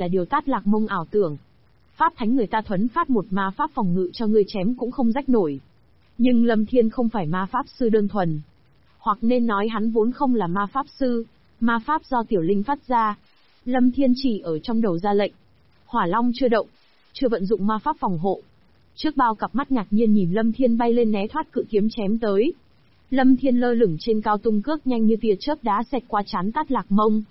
là điều Tát Lạc Mông ảo tưởng. Pháp thánh người ta thuấn phát một ma pháp phòng ngự cho ngươi chém cũng không rách nổi. Nhưng Lâm Thiên không phải ma pháp sư đơn thuần. Hoặc nên nói hắn vốn không là ma pháp sư, ma pháp do tiểu linh phát ra. Lâm Thiên chỉ ở trong đầu ra lệnh. Hỏa Long chưa động, chưa vận dụng ma pháp phòng hộ. Trước bao cặp mắt ngạc nhiên nhìn Lâm Thiên bay lên né thoát cự kiếm chém tới. Lâm Thiên lơ lửng trên cao tung cước nhanh như tia chớp đá xẹt qua trán Tát Lạc Mông.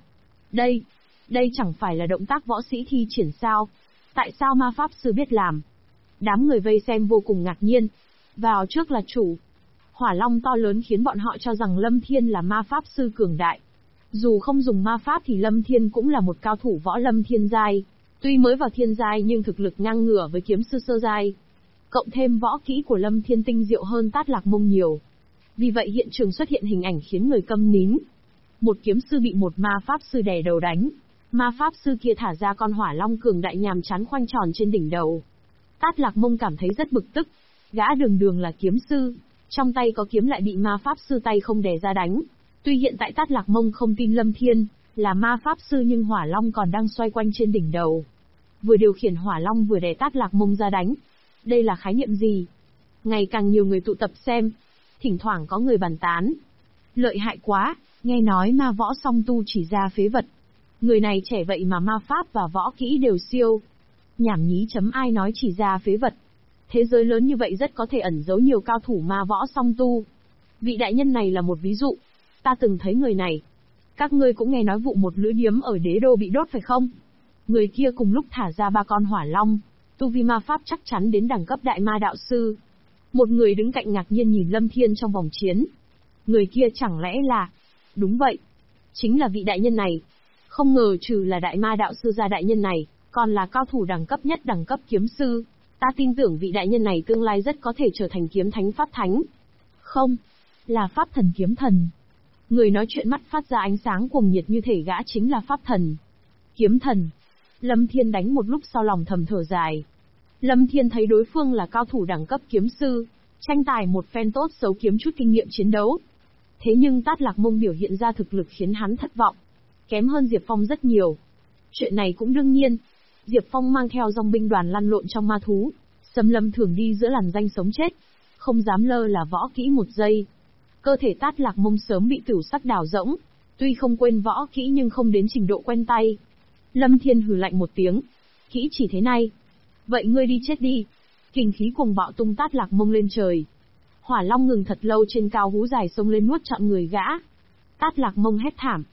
Đây chẳng phải là động tác võ sĩ thi triển sao? Tại sao ma pháp sư biết làm? Đám người vây xem vô cùng ngạc nhiên. Vào trước là chủ. Hỏa Long to lớn khiến bọn họ cho rằng Lâm Thiên là ma pháp sư cường đại. Dù không dùng ma pháp thì Lâm Thiên cũng là một cao thủ võ lâm thiên giai. Tuy mới vào thiên giai nhưng thực lực ngang ngửa với kiếm sư sơ giai. Cộng thêm võ kỹ của Lâm Thiên tinh diệu hơn Tát Lạc Mông nhiều. Vì vậy hiện trường xuất hiện hình ảnh khiến người câm nín. Một kiếm sư bị một ma pháp sư đè đầu đánh. Ma pháp sư kia thả ra con hỏa long cường đại nhàm chán khoanh tròn trên đỉnh đầu. Tát Lạc Mông cảm thấy rất bực tức. Gã đường đường là kiếm sư, trong tay có kiếm lại bị ma pháp sư tay không đè ra đánh. Tuy hiện tại Tát Lạc Mông không tin Lâm Thiên là ma pháp sư nhưng hỏa long còn đang xoay quanh trên đỉnh đầu. Vừa điều khiển hỏa long vừa đè Tát Lạc Mông ra đánh. Đây là khái niệm gì? Ngày càng nhiều người tụ tập xem. Thỉnh thoảng có người bàn tán. Lợi hại quá, nghe nói ma võ song tu chỉ ra phế vật. Người này trẻ vậy mà ma pháp và võ kỹ đều siêu. Nhảm nhí chấm ai nói chỉ ra phế vật. Thế giới lớn như vậy rất có thể ẩn giấu nhiều cao thủ ma võ song tu. Vị đại nhân này là một ví dụ. Ta từng thấy người này. Các ngươi cũng nghe nói vụ một lữ điếm ở đế đô bị đốt phải không? Người kia cùng lúc thả ra 3 con hỏa long. Tu vi ma pháp chắc chắn đến đẳng cấp đại ma đạo sư. Một người đứng cạnh ngạc nhiên nhìn Lâm Thiên trong vòng chiến. Người kia chẳng lẽ là... Đúng vậy. Chính là vị đại nhân này. Không ngờ trừ là đại ma đạo sư ra đại nhân này, còn là cao thủ đẳng cấp nhất đẳng cấp kiếm sư. Ta tin tưởng vị đại nhân này tương lai rất có thể trở thành kiếm thánh pháp thánh. Không, là pháp thần kiếm thần. Người nói chuyện mắt phát ra ánh sáng cuồng nhiệt như thể gã chính là pháp thần. Kiếm thần. Lâm Thiên đánh một lúc sau lòng thầm thở dài. Lâm Thiên thấy đối phương là cao thủ đẳng cấp kiếm sư, tranh tài một phen tốt xấu kiếm chút kinh nghiệm chiến đấu. Thế nhưng Tát Lạc Mông biểu hiện ra thực lực khiến hắn thất vọng. Kém hơn Diệp Phong rất nhiều. Chuyện này cũng đương nhiên. Diệp Phong mang theo dòng binh đoàn lăn lộn trong ma thú. Xâm Lâm thường đi giữa làn danh sống chết. Không dám lơ là võ kỹ một giây. Cơ thể Tát Lạc Mông sớm bị tửu sắc đào rỗng. Tuy không quên võ kỹ nhưng không đến trình độ quen tay. Lâm Thiên hừ lạnh một tiếng. Kỹ chỉ thế này. Vậy ngươi đi chết đi. Kình khí cuồng bạo tung Tát Lạc Mông lên trời. Hỏa long ngừng thật lâu trên cao hú dài sông lên nuốt trọn người gã. Tát Lạc Mông hét thảm.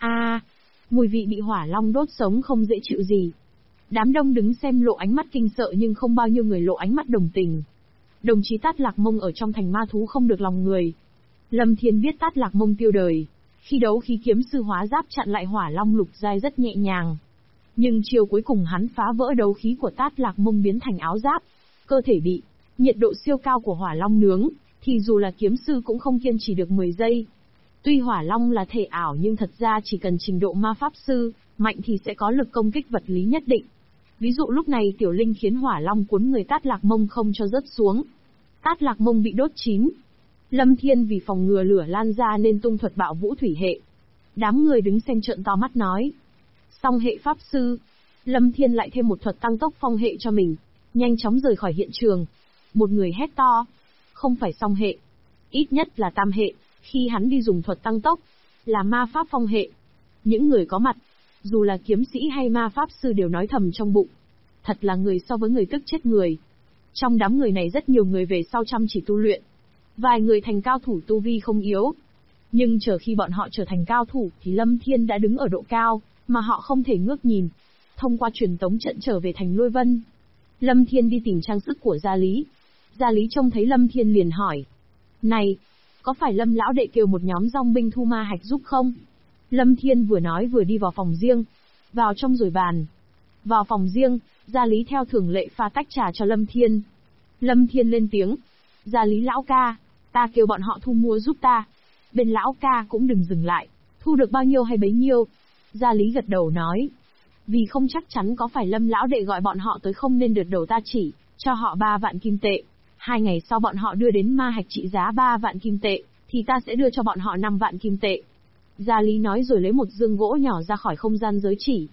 Mùi vị bị hỏa long đốt sống không dễ chịu gì. Đám đông đứng xem lộ ánh mắt kinh sợ nhưng không bao nhiêu người lộ ánh mắt đồng tình. Đồng chí Tát Lạc Mông ở trong thành ma thú không được lòng người. Lâm Thiên biết Tát Lạc Mông tiêu đời. Khi đấu khí kiếm sư hóa giáp chặn lại hỏa long lục giai rất nhẹ nhàng. Nhưng chiều cuối cùng hắn phá vỡ đấu khí của Tát Lạc Mông biến thành áo giáp. Cơ thể bị nhiệt độ siêu cao của hỏa long nướng, thì dù là kiếm sư cũng không kiên trì được 10 giây. Tuy hỏa long là thể ảo nhưng thật ra chỉ cần trình độ ma pháp sư mạnh thì sẽ có lực công kích vật lý nhất định. Ví dụ lúc này tiểu linh khiến hỏa long cuốn người Tát Lạc Mông không cho rớt xuống. Tát Lạc Mông bị đốt chín. Lâm Thiên vì phòng ngừa lửa lan ra nên tung thuật bạo vũ thủy hệ. Đám người đứng xem trợn to mắt nói. Song hệ pháp sư. Lâm Thiên lại thêm một thuật tăng tốc phong hệ cho mình. Nhanh chóng rời khỏi hiện trường. Một người hét to. Không phải song hệ. Ít nhất là tam hệ. Khi hắn đi dùng thuật tăng tốc. Là ma pháp phong hệ. Những người có mặt. Dù là kiếm sĩ hay ma pháp sư đều nói thầm trong bụng. Thật là người so với người tức chết người. Trong đám người này rất nhiều người về sau chăm chỉ tu luyện. Vài người thành cao thủ tu vi không yếu. Nhưng chờ khi bọn họ trở thành cao thủ thì Lâm Thiên đã đứng ở độ cao, mà họ không thể ngước nhìn. Thông qua truyền tống trận trở về thành Lôi Vân. Lâm Thiên đi tìm trang sức của Gia Lý. Gia Lý trông thấy Lâm Thiên liền hỏi. Này, có phải Lâm lão đệ kêu một nhóm dòng binh thu ma hạch giúp không? Lâm Thiên vừa nói vừa đi vào phòng riêng. Vào trong rồi bàn. Vào phòng riêng, Gia Lý theo thường lệ pha tách trà cho Lâm Thiên. Lâm Thiên lên tiếng. Gia Lý lão ca, ta kêu bọn họ thu mua giúp ta. Bên lão ca cũng đừng dừng lại, thu được bao nhiêu hay bấy nhiêu. Gia Lý gật đầu nói. Vì không chắc chắn có phải Lâm lão đệ gọi bọn họ tới không nên đợt đầu ta chỉ cho họ 3 vạn kim tệ. 2 ngày sau bọn họ đưa đến ma hạch trị giá 3 vạn kim tệ, thì ta sẽ đưa cho bọn họ 5 vạn kim tệ. Gia Lý nói rồi lấy một dương gỗ nhỏ ra khỏi không gian giới chỉ.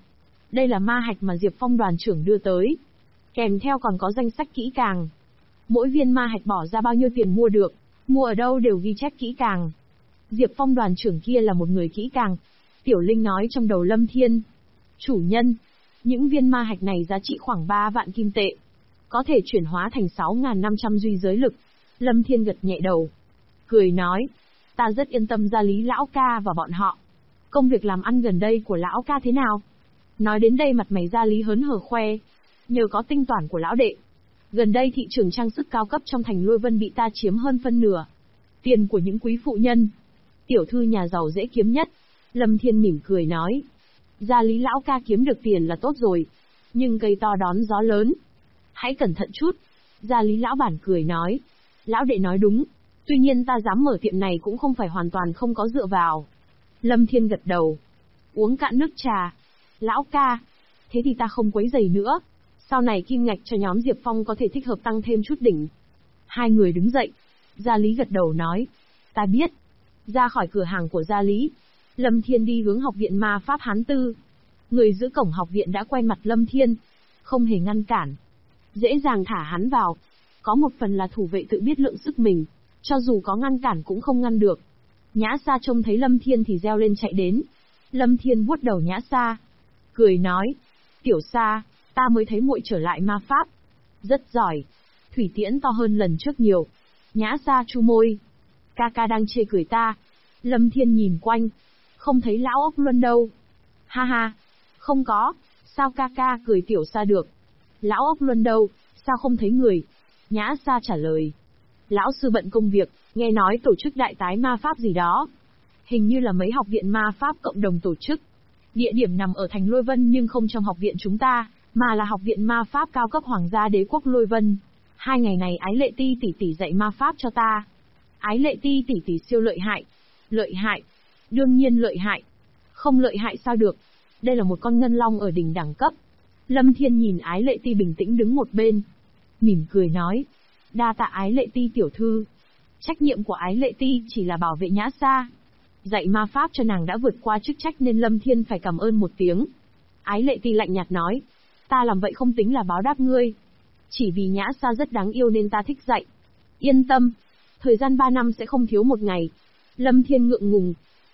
Đây là ma hạch mà Diệp Phong đoàn trưởng đưa tới. Kèm theo còn có danh sách kỹ càng. Mỗi viên ma hạch bỏ ra bao nhiêu tiền mua được, mua ở đâu đều ghi chép kỹ càng. Diệp Phong đoàn trưởng kia là một người kỹ càng. Tiểu Linh nói trong đầu Lâm Thiên. Chủ nhân, những viên ma hạch này giá trị khoảng 3 vạn kim tệ. Có thể chuyển hóa thành 6.500 duy giới lực. Lâm Thiên gật nhẹ đầu. Cười nói, ta rất yên tâm Gia Lý lão ca và bọn họ. Công việc làm ăn gần đây của lão ca thế nào? Nói đến đây mặt mày Gia Lý hớn hở khoe. Nhờ có tinh toán của lão đệ. Gần đây thị trường trang sức cao cấp trong thành Lôi Vân bị ta chiếm hơn phân nửa. Tiền của những quý phụ nhân. Tiểu thư nhà giàu dễ kiếm nhất. Lâm Thiên mỉm cười nói. Gia Lý lão ca kiếm được tiền là tốt rồi. Nhưng cây to đón gió lớn. Hãy cẩn thận chút. Gia Lý lão bản cười nói. Lão đệ nói đúng. Tuy nhiên ta dám mở tiệm này cũng không phải hoàn toàn không có dựa vào. Lâm Thiên gật đầu. Uống cạn nước trà. Lão ca. Thế thì ta không quấy rầy nữa. Sau này kim ngạch cho nhóm Diệp Phong có thể thích hợp tăng thêm chút đỉnh. Hai người đứng dậy. Gia Lý gật đầu nói. Ta biết. Ra khỏi cửa hàng của Gia Lý. Lâm Thiên đi hướng học viện ma pháp Hán Tư. Người giữ cổng học viện đã quen mặt Lâm Thiên. Không hề ngăn cản. Dễ dàng thả hắn vào. Có một phần là thủ vệ tự biết lượng sức mình. Cho dù có ngăn cản cũng không ngăn được. Nhã Sa trông thấy Lâm Thiên thì reo lên chạy đến. Lâm Thiên vuốt đầu Nhã Sa. Cười nói. Tiểu Sa, ta mới thấy muội trở lại ma pháp. Rất giỏi. Thủy tiễn to hơn lần trước nhiều. Nhã Sa chu môi. Ca ca đang chê cười ta. Lâm Thiên nhìn quanh. Không thấy lão ốc luân đâu. Ha ha. Không có. Sao ca ca cười Tiểu Sa được? Lão ốc luân đâu? Sao không thấy người? Nhã Sa trả lời. Lão sư bận công việc, nghe nói tổ chức đại tái ma pháp gì đó. Hình như là mấy học viện ma pháp cộng đồng tổ chức. Địa điểm nằm ở thành Lôi Vân nhưng không trong học viện chúng ta, mà là học viện ma pháp cao cấp Hoàng gia Đế quốc Lôi Vân. 2 ngày này Ái Lệ Ti tỷ tỷ dạy ma pháp cho ta. Ái Lệ Ti tỷ tỷ siêu lợi hại. Lợi hại? Đương nhiên lợi hại. Không lợi hại sao được? Đây là một con ngân long ở đỉnh đẳng cấp. Lâm Thiên nhìn Ái Lệ Ti bình tĩnh đứng một bên. Mỉm cười nói. Đa tạ Ái Lệ Ti tiểu thư. Trách nhiệm của Ái Lệ Ti chỉ là bảo vệ Nhã Sa. Dạy ma pháp cho nàng đã vượt qua chức trách nên Lâm Thiên phải cảm ơn một tiếng. Ái Lệ Ti lạnh nhạt nói. Ta làm vậy không tính là báo đáp ngươi. Chỉ vì Nhã Sa rất đáng yêu nên ta thích dạy. Yên tâm. Thời gian 3 năm sẽ không thiếu một ngày. Lâm Thiên ngượng ngùng.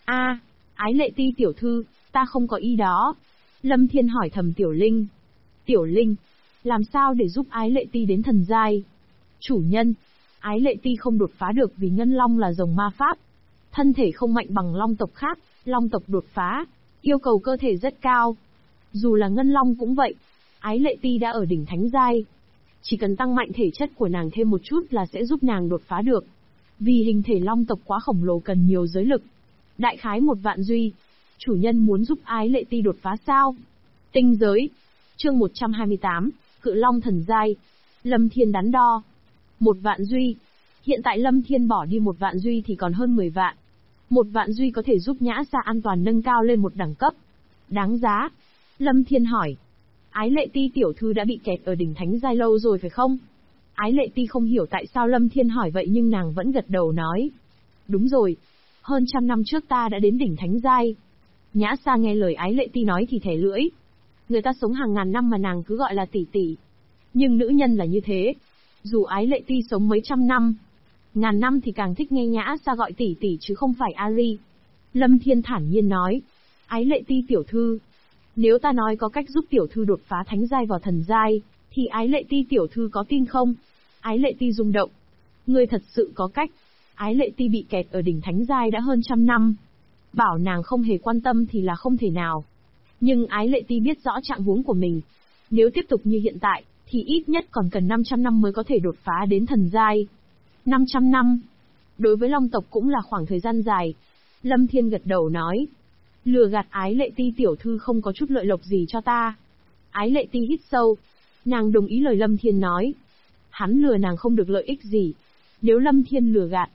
Ái Lệ Ti tiểu thư, ta không có ý đó. Lâm Thiên hỏi thầm Tiểu Linh. Tiểu Linh, làm sao để giúp Ái Lệ Ti đến thần giai? Chủ nhân, Ái Lệ Ti không đột phá được vì Ngân Long là rồng ma pháp. Thân thể không mạnh bằng Long tộc khác, Long tộc đột phá, yêu cầu cơ thể rất cao. Dù là Ngân Long cũng vậy, Ái Lệ Ti đã ở đỉnh thánh giai. Chỉ cần tăng mạnh thể chất của nàng thêm một chút là sẽ giúp nàng đột phá được. Vì hình thể Long tộc quá khổng lồ cần nhiều giới lực. Đại khái 1 vạn duy. Chủ nhân muốn giúp Ái Lệ Ti đột phá sao? Tinh giới. Chương 128, Cự Long thần giai. Lâm Thiên đắn đo. 1 vạn duy. Hiện tại Lâm Thiên bỏ đi 1 vạn duy thì còn hơn 10 vạn. 1 vạn duy có thể giúp Nhã Sa an toàn nâng cao lên một đẳng cấp. Đáng giá. Lâm Thiên hỏi. Ái Lệ Ti tiểu thư đã bị kẹt ở đỉnh thánh giai lâu rồi phải không? Ái Lệ Ti không hiểu tại sao Lâm Thiên hỏi vậy nhưng nàng vẫn gật đầu nói. Đúng rồi. Hơn 100 năm trước ta đã đến đỉnh thánh giai. Nhã Sa nghe lời Ái Lệ Ti nói thì thẻ lưỡi. Người ta sống hàng ngàn năm mà nàng cứ gọi là tỷ tỷ. Nhưng nữ nhân là như thế. Dù Ái Lệ Ti sống mấy trăm năm, ngàn năm thì càng thích nghe Nhã Sa gọi tỷ tỷ chứ không phải Ari. Lâm Thiên thản nhiên nói. Ái Lệ Ti tiểu thư, nếu ta nói có cách giúp tiểu thư đột phá thánh giai vào thần giai, thì Ái Lệ Ti tiểu thư có tin không? Ái Lệ Ti rung động. Ngươi thật sự có cách. Ái Lệ Ti bị kẹt ở đỉnh thánh giai đã hơn 100 năm. Bảo nàng không hề quan tâm thì là không thể nào. Nhưng Ái Lệ Ti biết rõ trạng huống của mình. Nếu tiếp tục như hiện tại, thì ít nhất còn cần 500 năm mới có thể đột phá đến thần giai. 500 năm. Đối với Long tộc cũng là khoảng thời gian dài. Lâm Thiên gật đầu nói. Lừa gạt Ái Lệ Ti tiểu thư không có chút lợi lộc gì cho ta. Ái Lệ Ti hít sâu. Nàng đồng ý lời Lâm Thiên nói. Hắn lừa nàng không được lợi ích gì. Nếu Lâm Thiên lừa gạt.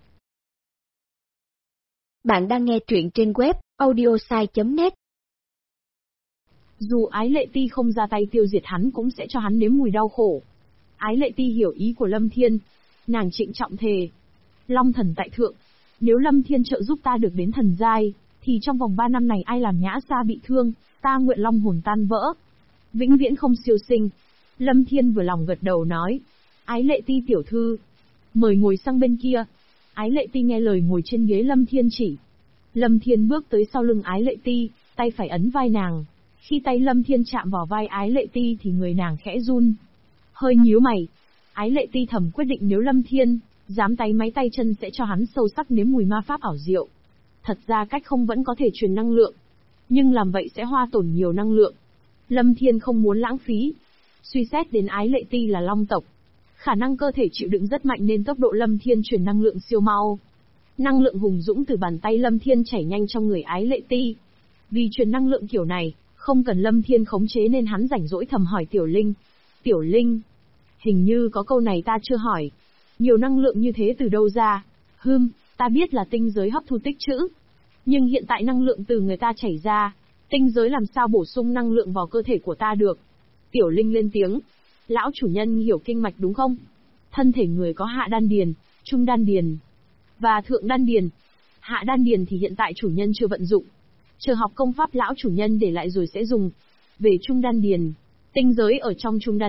Bạn đang nghe truyện trên web audiosai.net. Dù Ái Lệ Ti không ra tay tiêu diệt hắn cũng sẽ cho hắn nếm mùi đau khổ. Ái Lệ Ti hiểu ý của Lâm Thiên. Nàng trịnh trọng thề. Long thần tại thượng. Nếu Lâm Thiên trợ giúp ta được đến thần giai, thì trong vòng 3 năm này ai làm Nhã Sa bị thương, ta nguyện long hồn tan vỡ, vĩnh viễn không siêu sinh. Lâm Thiên vừa lòng gật đầu nói. Ái Lệ Ti tiểu thư, mời ngồi sang bên kia. Ái Lệ Ti nghe lời ngồi trên ghế Lâm Thiên chỉ. Lâm Thiên bước tới sau lưng Ái Lệ Ti, tay phải ấn vai nàng. Khi tay Lâm Thiên chạm vào vai Ái Lệ Ti thì người nàng khẽ run. Hơi nhíu mày. Ái Lệ Ti thầm quyết định nếu Lâm Thiên dám tay máy tay chân sẽ cho hắn sâu sắc nếm mùi ma pháp ảo diệu. Thật ra cách không vẫn có thể truyền năng lượng, nhưng làm vậy sẽ hoa tổn nhiều năng lượng. Lâm Thiên không muốn lãng phí. Suy xét đến Ái Lệ Ti là long tộc, khả năng cơ thể chịu đựng rất mạnh nên tốc độ Lâm Thiên truyền năng lượng siêu mau. Năng lượng hùng dũng từ bàn tay Lâm Thiên chảy nhanh trong người Ái Lệ Ti. Vì truyền năng lượng kiểu này, không cần Lâm Thiên khống chế nên hắn rảnh rỗi thầm hỏi Tiểu Linh. Tiểu Linh, hình như có câu này ta chưa hỏi. Nhiều năng lượng như thế từ đâu ra? Ta biết là tinh giới hấp thu tích trữ. Nhưng hiện tại năng lượng từ người ta chảy ra, tinh giới làm sao bổ sung năng lượng vào cơ thể của ta được? Tiểu Linh lên tiếng. Lão chủ nhân hiểu kinh mạch đúng không? Thân thể người có hạ đan điền, trung đan điền và thượng đan điền. Hạ đan điền thì hiện tại chủ nhân chưa vận dụng, chờ học công pháp lão chủ nhân để lại rồi sẽ dùng. Về trung đan điền, tinh giới ở trong trung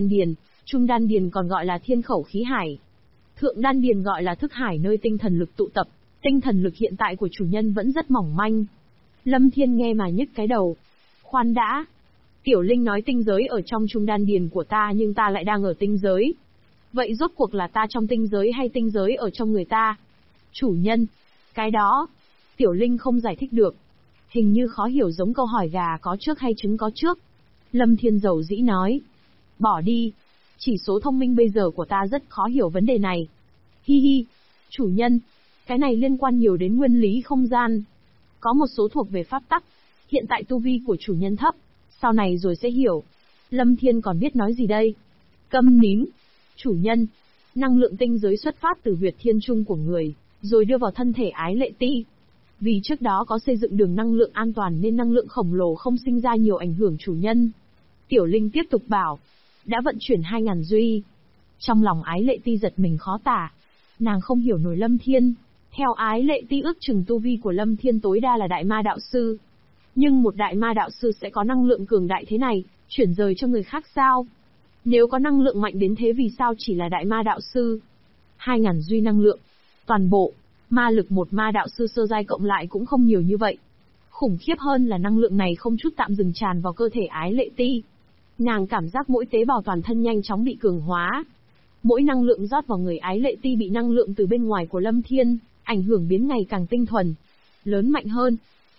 đan điền còn gọi là thiên khẩu khí hải. Thượng đan điền gọi là thức hải nơi tinh thần lực tụ tập. Tinh thần lực hiện tại của chủ nhân vẫn rất mỏng manh. Lâm Thiên nghe mà nhức cái đầu. Khoan đã. Tiểu Linh nói tinh giới ở trong trung đan điền của ta nhưng ta lại đang ở tinh giới. Vậy rốt cuộc là ta trong tinh giới hay tinh giới ở trong người ta? Chủ nhân. Cái đó. Tiểu Linh không giải thích được. Hình như khó hiểu giống câu hỏi gà có trước hay trứng có trước. Lâm Thiên dầu dĩ nói. Bỏ đi. Chỉ số thông minh bây giờ của ta rất khó hiểu vấn đề này. Hi hi. Chủ nhân. Cái này liên quan nhiều đến nguyên lý không gian. Có một số thuộc về pháp tắc. Hiện tại tu vi của chủ nhân thấp. Sau này rồi sẽ hiểu. Lâm Thiên còn biết nói gì đây? Câm nín. Chủ nhân. Năng lượng tinh giới xuất phát từ huyệt thiên trung của người, rồi đưa vào thân thể Ái Lệ Ti. Vì trước đó có xây dựng đường năng lượng an toàn nên năng lượng khổng lồ không sinh ra nhiều ảnh hưởng chủ nhân. Tiểu Linh tiếp tục bảo. Đã vận chuyển 2000 duy. Trong lòng Ái Lệ Ti giật mình khó tả. Nàng không hiểu nổi Lâm Thiên. Theo Ái Lệ Ti ước chừng tu vi của Lâm Thiên tối đa là đại ma đạo sư. Nhưng một đại ma đạo sư sẽ có năng lượng cường đại thế này, chuyển rời cho người khác sao? Nếu có năng lượng mạnh đến thế vì sao chỉ là đại ma đạo sư? 2000 duy năng lượng. Toàn bộ, ma lực một ma đạo sư sơ giai cộng lại cũng không nhiều như vậy. Khủng khiếp hơn là năng lượng này không chút tạm dừng tràn vào cơ thể Ái Lệ Ti. Nàng cảm giác mỗi tế bào toàn thân nhanh chóng bị cường hóa. Mỗi năng lượng rót vào người Ái Lệ Ti bị năng lượng từ bên ngoài của Lâm Thiên ảnh hưởng biến ngày càng tinh thuần, lớn mạnh hơn.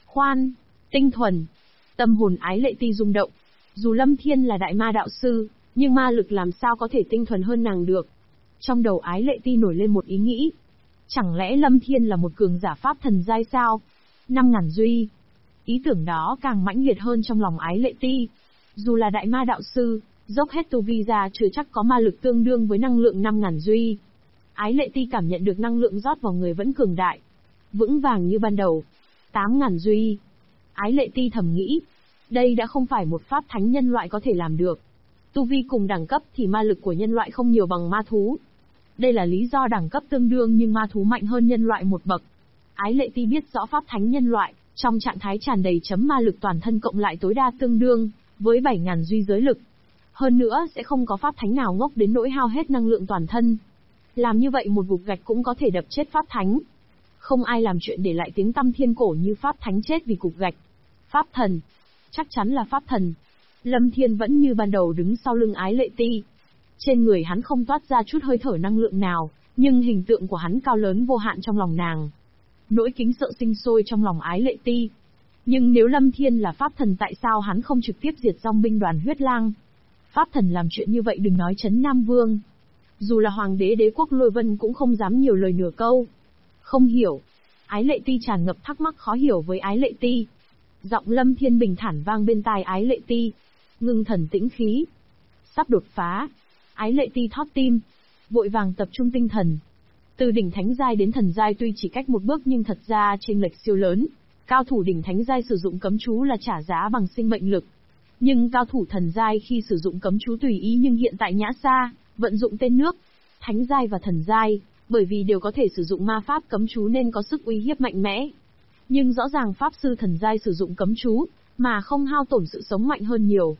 Tinh thuần. Tâm hồn Ái Lệ Ti rung động. Dù Lâm Thiên là đại ma đạo sư, nhưng ma lực làm sao có thể tinh thuần hơn nàng được. Trong đầu Ái Lệ Ti nổi lên một ý nghĩ. Chẳng lẽ Lâm Thiên là một cường giả pháp thần giai sao? 5000 duy. Ý tưởng đó càng mãnh liệt hơn trong lòng Ái Lệ Ti. Dù là đại ma đạo sư, dốc hết tu vi ra chưa chắc có ma lực tương đương với năng lượng 5000 duy. Ái Lệ Ti cảm nhận được năng lượng rót vào người vẫn cường đại, vững vàng như ban đầu. 8000 duy. Ái Lệ Ti thầm nghĩ, đây đã không phải một pháp thánh nhân loại có thể làm được. Tu vi cùng đẳng cấp thì ma lực của nhân loại không nhiều bằng ma thú. Đây là lý do đẳng cấp tương đương nhưng ma thú mạnh hơn nhân loại một bậc. Ái Lệ Ti biết rõ pháp thánh nhân loại, trong trạng thái tràn đầy chấm ma lực toàn thân cộng lại tối đa tương đương với 7000 duy giới lực. Hơn nữa sẽ không có pháp thánh nào ngốc đến nỗi hao hết năng lượng toàn thân. Làm như vậy một vụt gạch cũng có thể đập chết pháp thánh. Không ai làm chuyện để lại tiếng tăm thiên cổ như pháp thánh chết vì cục gạch. Pháp thần. Chắc chắn là pháp thần. Lâm Thiên vẫn như ban đầu đứng sau lưng Ái Lệ Ti. Trên người hắn không toát ra chút hơi thở năng lượng nào, nhưng hình tượng của hắn cao lớn vô hạn trong lòng nàng. Nỗi kính sợ sinh sôi trong lòng Ái Lệ Ti. Nhưng nếu Lâm Thiên là pháp thần tại sao hắn không trực tiếp diệt dòng binh đoàn huyết lang? Pháp thần làm chuyện như vậy đừng nói Trấn Nam Vương. Dù là hoàng đế đế quốc Lôi Vân cũng không dám nhiều lời nửa câu. Không hiểu. Ái Lệ Ti tràn ngập thắc mắc khó hiểu với Ái Lệ Ti. Giọng Lâm Thiên bình thản vang bên tai Ái Lệ Ti. Ngưng thần tĩnh khí. Sắp đột phá. Ái Lệ Ti thót tim. Vội vàng tập trung tinh thần. Từ đỉnh thánh giai đến thần giai tuy chỉ cách một bước nhưng thật ra chênh lệch siêu lớn. Cao thủ đỉnh thánh giai sử dụng cấm chú là trả giá bằng sinh mệnh lực. Nhưng cao thủ thần giai khi sử dụng cấm chú tùy ý nhưng hiện tại nhã xa, vận dụng tên nước. Thánh giai và thần giai, bởi vì đều có thể sử dụng ma pháp cấm chú nên có sức uy hiếp mạnh mẽ. Nhưng rõ ràng pháp sư thần giai sử dụng cấm chú, mà không hao tổn sự sống mạnh hơn nhiều.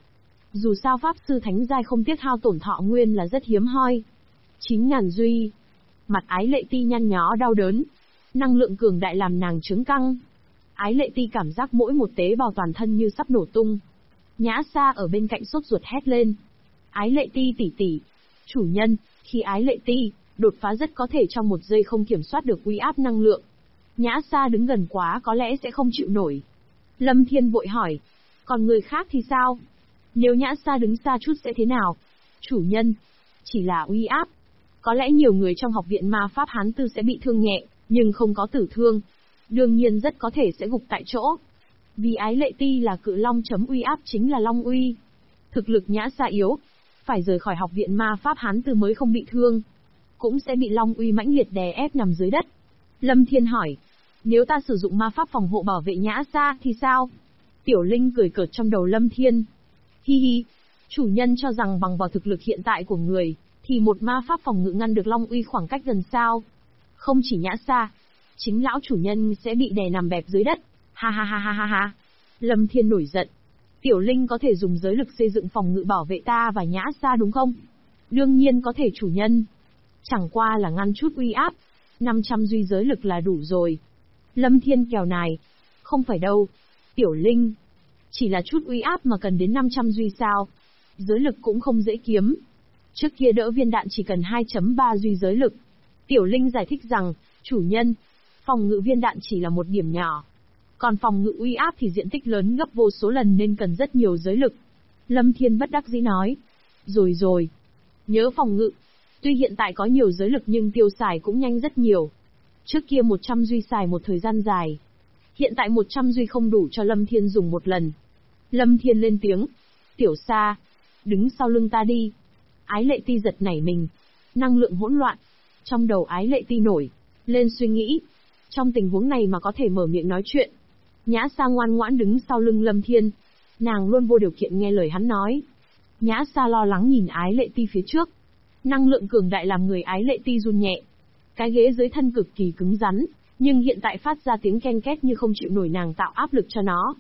Dù sao pháp sư thánh giai không tiếc hao tổn thọ nguyên là rất hiếm hoi. 9.000 duy. Mặt Ái Lệ Ti nhăn nhó đau đớn. Năng lượng cường đại làm nàng trướng căng. Ái Lệ Ti cảm giác mỗi một tế bào toàn thân như sắp nổ tung. Nhã Sa ở bên cạnh sốt ruột hét lên. Ái Lệ Ti tỷ tỷ. Chủ nhân, khi Ái Lệ Ti đột phá rất có thể trong một giây không kiểm soát được uy áp năng lượng. Nhã Sa đứng gần quá có lẽ sẽ không chịu nổi. Lâm Thiên vội hỏi. Còn người khác thì sao? Nếu Nhã Sa đứng xa chút sẽ thế nào? Chủ nhân, chỉ là uy áp. Có lẽ nhiều người trong học viện ma pháp Hán Tư sẽ bị thương nhẹ, nhưng không có tử thương. Đương nhiên rất có thể sẽ gục tại chỗ. Vì Ái Lệ Ti là cự long chấm uy áp chính là long uy. Thực lực Nhã Sa yếu, phải rời khỏi học viện ma pháp Hán Tư mới không bị thương. Cũng sẽ bị long uy mãnh liệt đè ép nằm dưới đất. Lâm Thiên hỏi, nếu ta sử dụng ma pháp phòng hộ bảo vệ Nhã Sa thì sao? Tiểu Linh cười cợt trong đầu Lâm Thiên. Hi hi, chủ nhân cho rằng bằng vào thực lực hiện tại của người, thì một ma pháp phòng ngự ngăn được long uy khoảng cách gần sao? Không chỉ Nhã Sa, chính lão chủ nhân sẽ bị đè nằm bẹp dưới đất. Ha ha ha ha ha ha. Lâm Thiên nổi giận. Tiểu Linh có thể dùng giới lực xây dựng phòng ngự bảo vệ ta và Nhã Sa đúng không? Đương nhiên có thể chủ nhân. Chẳng qua là ngăn chút uy áp. 500 duy giới lực là đủ rồi. Lâm Thiên kèo nài. Không phải đâu. Tiểu Linh. Chỉ là chút uy áp mà cần đến 500 duy sao? Giới lực cũng không dễ kiếm. Trước kia đỡ viên đạn chỉ cần 2.3 duy giới lực. Tiểu Linh giải thích rằng, chủ nhân, phòng ngự viên đạn chỉ là một điểm nhỏ. Còn phòng ngự uy áp thì diện tích lớn gấp vô số lần nên cần rất nhiều giới lực. Lâm Thiên bất đắc dĩ nói. Rồi. Nhớ phòng ngự. Tuy hiện tại có nhiều giới lực nhưng tiêu xài cũng nhanh rất nhiều. Trước kia 100 duy xài một thời gian dài. Hiện tại 100 duy không đủ cho Lâm Thiên dùng một lần. Lâm Thiên lên tiếng. Tiểu Sa, đứng sau lưng ta đi. Ái Lệ Ti giật nảy mình. Năng lượng hỗn loạn. Trong đầu Ái Lệ Ti nổi lên suy nghĩ. Trong tình huống này mà có thể mở miệng nói chuyện. Nhã Sa ngoan ngoãn đứng sau lưng Lâm Thiên. Nàng luôn vô điều kiện nghe lời hắn nói. Nhã Sa lo lắng nhìn Ái Lệ Ti phía trước. Năng lượng cường đại làm người Ái Lệ Ti run nhẹ. Cái ghế dưới thân cực kỳ cứng rắn, nhưng hiện tại phát ra tiếng ken két như không chịu nổi nàng tạo áp lực cho nó.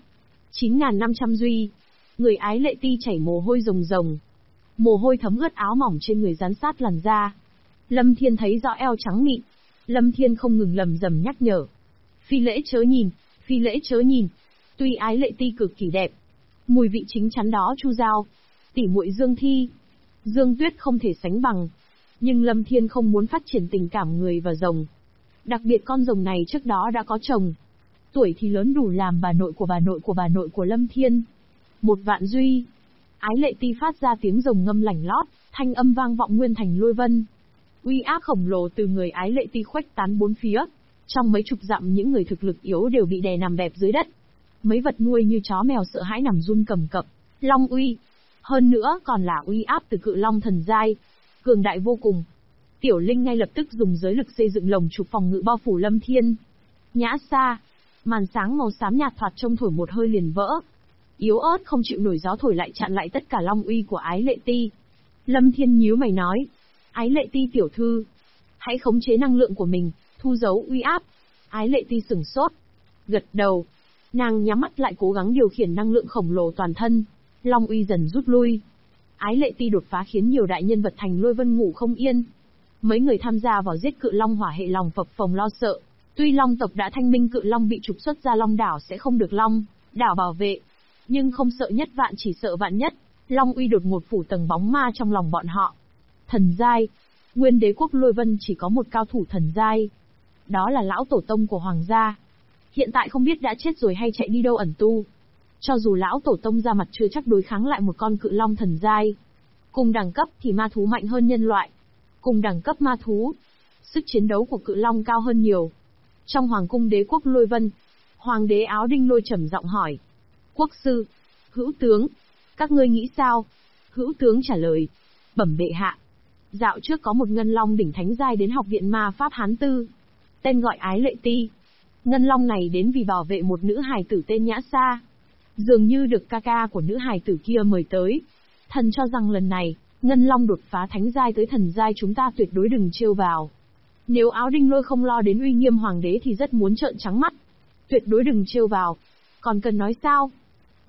9.500 duy. Người Ái Lệ Ti chảy mồ hôi rồng rồng. Mồ hôi thấm ướt áo mỏng trên người dán sát làn da. Lâm Thiên thấy rõ eo trắng mịn. Lâm Thiên không ngừng lầm rầm nhắc nhở. Phi lễ chớ nhìn, phi lễ chớ nhìn. Tuy Ái Lệ Ti cực kỳ đẹp, mùi vị chính chắn đó Chu Giao, tỷ muội Dương Thi, Dương Tuyết không thể sánh bằng. Nhưng Lâm Thiên không muốn phát triển tình cảm người và rồng. Đặc biệt con rồng này trước đó đã có chồng. Tuổi thì lớn đủ làm bà nội của bà nội của bà nội của Lâm Thiên. 1.000.000 duy. Ái Lệ Ti phát ra tiếng rồng ngâm lảnh lót, thanh âm vang vọng nguyên thành lôi vân. Uy áp khổng lồ từ người Ái Lệ Ti khuếch tán bốn phía. Trong mấy chục dặm những người thực lực yếu đều bị đè nằm bẹp dưới đất. Mấy vật nuôi như chó mèo sợ hãi nằm run cầm cập. Long uy. Hơn nữa còn là uy áp từ cự long thần giai. Cường đại vô cùng. Tiểu Linh ngay lập tức dùng giới lực xây dựng lồng trục phòng ngự bao phủ Lâm Thiên. Nhã Sa. Màn sáng màu xám nhạt thoạt trông thổi một hơi liền vỡ. Yếu ớt không chịu nổi gió thổi lại chặn lại tất cả long uy của Ái Lệ Ti. Lâm Thiên nhíu mày nói. Ái Lệ Ti tiểu thư, hãy khống chế năng lượng của mình, thu giấu uy áp. Ái Lệ Ti sửng sốt. Gật đầu. Nàng nhắm mắt lại cố gắng điều khiển năng lượng khổng lồ toàn thân. Long uy dần rút lui. Ái Lệ Ti đột phá khiến nhiều đại nhân vật thành lôi vân ngủ không yên. Mấy người tham gia vào giết cự long hỏa hệ lòng phập phồng lo sợ. Tuy long tộc đã thanh minh cự long bị trục xuất ra long đảo sẽ không được long đảo bảo vệ, nhưng không sợ nhất vạn chỉ sợ vạn nhất. Long uy đột ngột phủ tầng bóng ma trong lòng bọn họ. Thần giai. Nguyên đế quốc lôi vân chỉ có một cao thủ thần giai. Đó là lão tổ tông của hoàng gia. Hiện tại không biết đã chết rồi hay chạy đi đâu ẩn tu. Cho dù lão tổ tông ra mặt chưa chắc đối kháng lại một con cự long thần giai. Cùng đẳng cấp thì ma thú mạnh hơn nhân loại. Cùng đẳng cấp ma thú, sức chiến đấu của cự long cao hơn nhiều. Trong hoàng cung đế quốc lôi vân, hoàng đế áo đinh lôi trầm giọng hỏi. Quốc sư, hữu tướng, các ngươi nghĩ sao? Hữu tướng trả lời. Bẩm bệ hạ. Dạo trước có một ngân long đỉnh thánh giai đến học viện ma pháp Hán Tư. Tên gọi Ái Lệ Ti. Ngân long này đến vì bảo vệ một nữ hài tử tên Nhã Sa. Dường như được ca ca của nữ hài tử kia mời tới. Thần cho rằng lần này, ngân long đột phá thánh giai tới thần giai chúng ta tuyệt đối đừng trêu vào. Nếu áo đinh lôi không lo đến uy nghiêm hoàng đế thì rất muốn trợn trắng mắt. Tuyệt đối đừng trêu vào. Còn cần nói sao?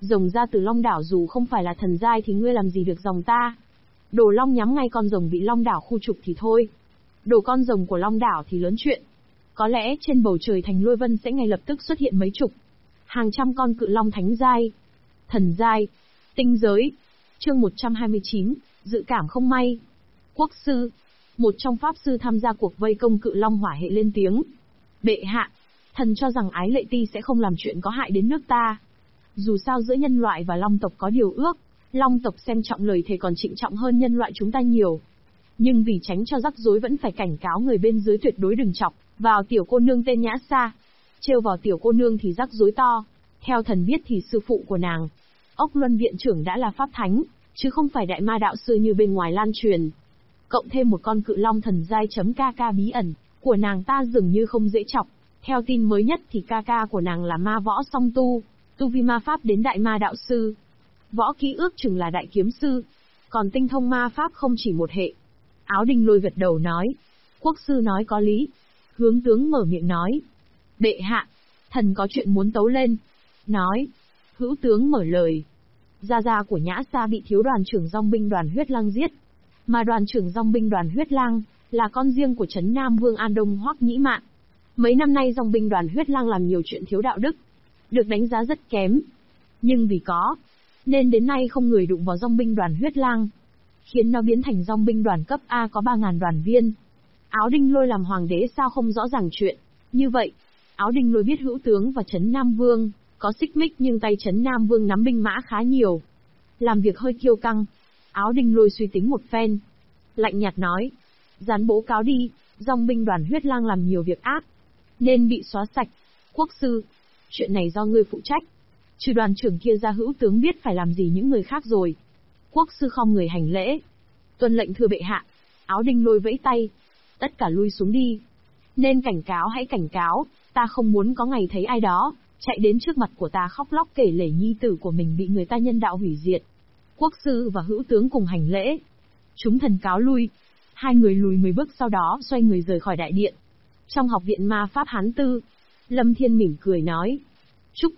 Rồng ra từ Long đảo dù không phải là thần giai thì ngươi làm gì được rồng ta. Đồ Long nhắm ngay con rồng bị Long đảo khu trục thì thôi. Đồ con rồng của Long đảo thì lớn chuyện. Có lẽ trên bầu trời thành lôi vân sẽ ngay lập tức xuất hiện mấy chục, hàng trăm con cự long thánh giai, thần giai, tinh giới. Chương 129, dự cảm không may. Quốc sư, một trong pháp sư tham gia cuộc vây công cự long hỏa hệ lên tiếng. Bệ hạ, thần cho rằng Ái Lệ Ti sẽ không làm chuyện có hại đến nước ta. Dù sao giữa nhân loại và long tộc có điều ước, long tộc xem trọng lời thề còn trịnh trọng hơn nhân loại chúng ta nhiều. Nhưng vì tránh cho rắc rối vẫn phải cảnh cáo người bên dưới tuyệt đối đừng chọc vào tiểu cô nương tên Nhã Sa. Trêu vào tiểu cô nương thì rắc rối to. Theo thần biết thì sư phụ của nàng, Ốc Luân viện trưởng đã là pháp thánh, chứ không phải đại ma đạo sư như bên ngoài lan truyền. Cộng thêm một con cự long thần giai .kk bí ẩn của nàng ta dường như không dễ chọc. Theo tin mới nhất thì kk của nàng là ma võ song tu vi ma pháp đến đại ma đạo sư. Võ kỹ ước chừng là đại kiếm sư, còn tinh thông ma pháp không chỉ một hệ. Áo Đinh Lôi gật đầu nói, quốc sư nói có lý. Hướng tướng mở miệng nói, bệ hạ, thần có chuyện muốn tấu lên. Nói, hữu tướng mở lời. Gia gia của Nhã Sa bị thiếu đoàn trưởng dòng binh đoàn Huyết Lang giết. Mà đoàn trưởng dòng binh đoàn Huyết Lang là con riêng của Trấn Nam Vương An Đông Hoắc Nhĩ Mạn. Mấy năm nay dòng binh đoàn Huyết Lang làm nhiều chuyện thiếu đạo đức, được đánh giá rất kém. Nhưng vì có, nên đến nay không người đụng vào dòng binh đoàn Huyết Lang, khiến nó biến thành dòng binh đoàn cấp A có 3.000 đoàn viên. Áo Đinh Lôi làm hoàng đế sao không rõ ràng chuyện như vậy? Áo Đinh Lôi biết hữu tướng và Trấn Nam Vương có xích mích, nhưng tay Trấn Nam Vương nắm binh mã khá nhiều, làm việc hơi kiêu căng. Áo Đinh Lôi suy tính một phen, lạnh nhạt nói, dán bố cáo đi, dòng binh đoàn Huyết Lang làm nhiều việc ác, nên bị xóa sạch. Quốc sư, chuyện này do ngươi phụ trách. Trừ đoàn trưởng kia ra hữu tướng biết phải làm gì những người khác rồi. Quốc sư khom người hành lễ. Tuân lệnh thưa bệ hạ. Áo Đinh Lôi vẫy tay. Tất cả lui xuống đi. Nên cảnh cáo hãy cảnh cáo, ta không muốn có ngày thấy ai đó chạy đến trước mặt của ta khóc lóc kể lể nhi tử của mình bị người ta nhân đạo hủy diệt. Quốc sư và hữu tướng cùng hành lễ. Chúng thần cáo lui. Hai người lùi 10 bước, sau đó xoay người rời khỏi đại điện. Trong học viện ma pháp Hán Tư, Lâm Thiên mỉm cười nói, chúc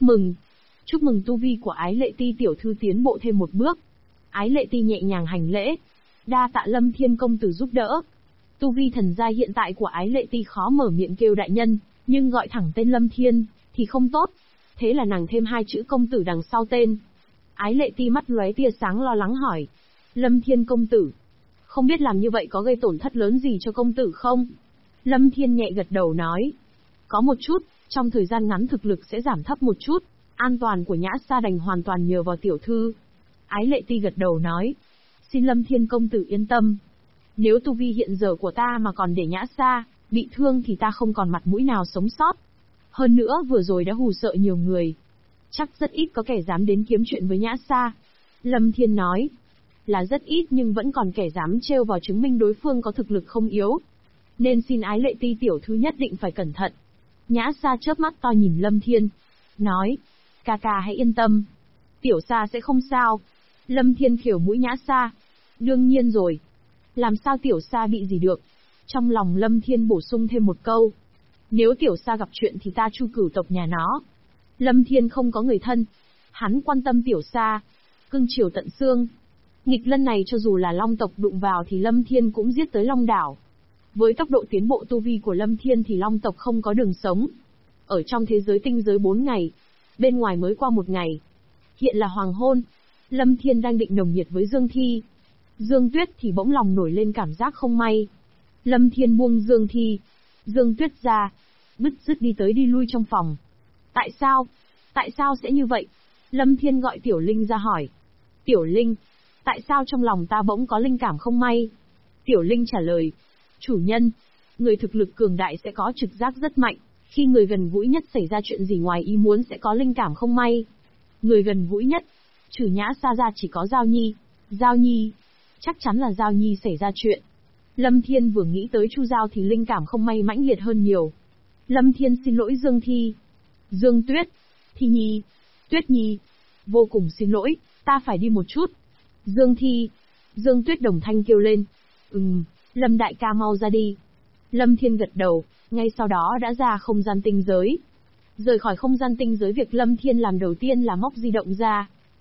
mừng tu vi của Ái Lệ Ti tiểu thư tiến bộ thêm một bước. Ái Lệ Ti nhẹ nhàng hành lễ, đa tạ Lâm Thiên công tử giúp đỡ. Tu vi thần giai hiện tại của Ái Lệ Ti khó mở miệng kêu đại nhân, nhưng gọi thẳng tên Lâm Thiên thì không tốt. Thế là nàng thêm 2 chữ công tử đằng sau tên. Ái Lệ Ti mắt lóe tia sáng lo lắng hỏi, Lâm Thiên công tử, không biết làm như vậy có gây tổn thất lớn gì cho công tử không? Lâm Thiên nhẹ gật đầu nói, có một chút, trong thời gian ngắn thực lực sẽ giảm thấp một chút, an toàn của Nhã Sa đành hoàn toàn nhờ vào tiểu thư. Ái Lệ Ti gật đầu nói, xin Lâm Thiên công tử yên tâm. Nếu tu vi hiện giờ của ta mà còn để Nhã Sa bị thương thì ta không còn mặt mũi nào sống sót. Hơn nữa vừa rồi đã hù sợ nhiều người, chắc rất ít có kẻ dám đến kiếm chuyện với Nhã Sa. Lâm Thiên nói, là rất ít nhưng vẫn còn kẻ dám trêu vào, chứng minh đối phương có thực lực không yếu. Nên xin Ái Lệ Ti tiểu thư nhất định phải cẩn thận. Nhã Sa chớp mắt to nhìn Lâm Thiên, nói, ca ca hãy yên tâm, tiểu Sa sẽ không sao. Lâm Thiên khều mũi Nhã Sa, đương nhiên rồi, làm sao tiểu Sa bị gì được. Trong lòng Lâm Thiên bổ sung thêm một câu, nếu tiểu Sa gặp chuyện thì ta chu cửu tộc nhà nó. Lâm Thiên không có người thân, hắn quan tâm tiểu Sa, cưng chiều tận xương. Nghịch lân này cho dù là long tộc đụng vào thì Lâm Thiên cũng giết tới Long đảo. Với tốc độ tiến bộ tu vi của Lâm Thiên thì long tộc không có đường sống. Ở trong thế giới tinh giới 4 ngày, bên ngoài mới qua 1 ngày. Hiện là hoàng hôn, Lâm Thiên đang định nồng nhiệt với Dương Thi. Dương Tuyết thì bỗng lòng nổi lên cảm giác không may. Lâm Thiên buông Dương Thi, Dương Tuyết ra, bứt rứt đi tới đi lui trong phòng. Tại sao sẽ như vậy? Lâm Thiên gọi Tiểu Linh ra hỏi. Tiểu Linh, tại sao trong lòng ta bỗng có linh cảm không may? Tiểu Linh trả lời, chủ nhân, người thực lực cường đại sẽ có trực giác rất mạnh, khi người gần gũi nhất xảy ra chuyện gì ngoài ý muốn sẽ có linh cảm không may. Người gần gũi nhất, trừ Nhã Sa ra chỉ có Giao Nhi, chắc chắn là Giao Nhi xảy ra chuyện. Lâm Thiên vừa nghĩ tới Chu Giao thì linh cảm không may mãnh liệt hơn nhiều. Lâm Thiên xin lỗi Dương Thi, Dương Tuyết, Thi Nhi, Tuyết Nhi, vô cùng xin lỗi, ta phải đi một chút. Dương Thi, Dương Tuyết đồng thanh kêu lên, Lâm đại ca mau ra đi. Lâm Thiên gật đầu, ngay sau đó đã ra không gian tinh giới. Rời khỏi không gian tinh giới, việc Lâm Thiên làm đầu tiên là móc di động ra,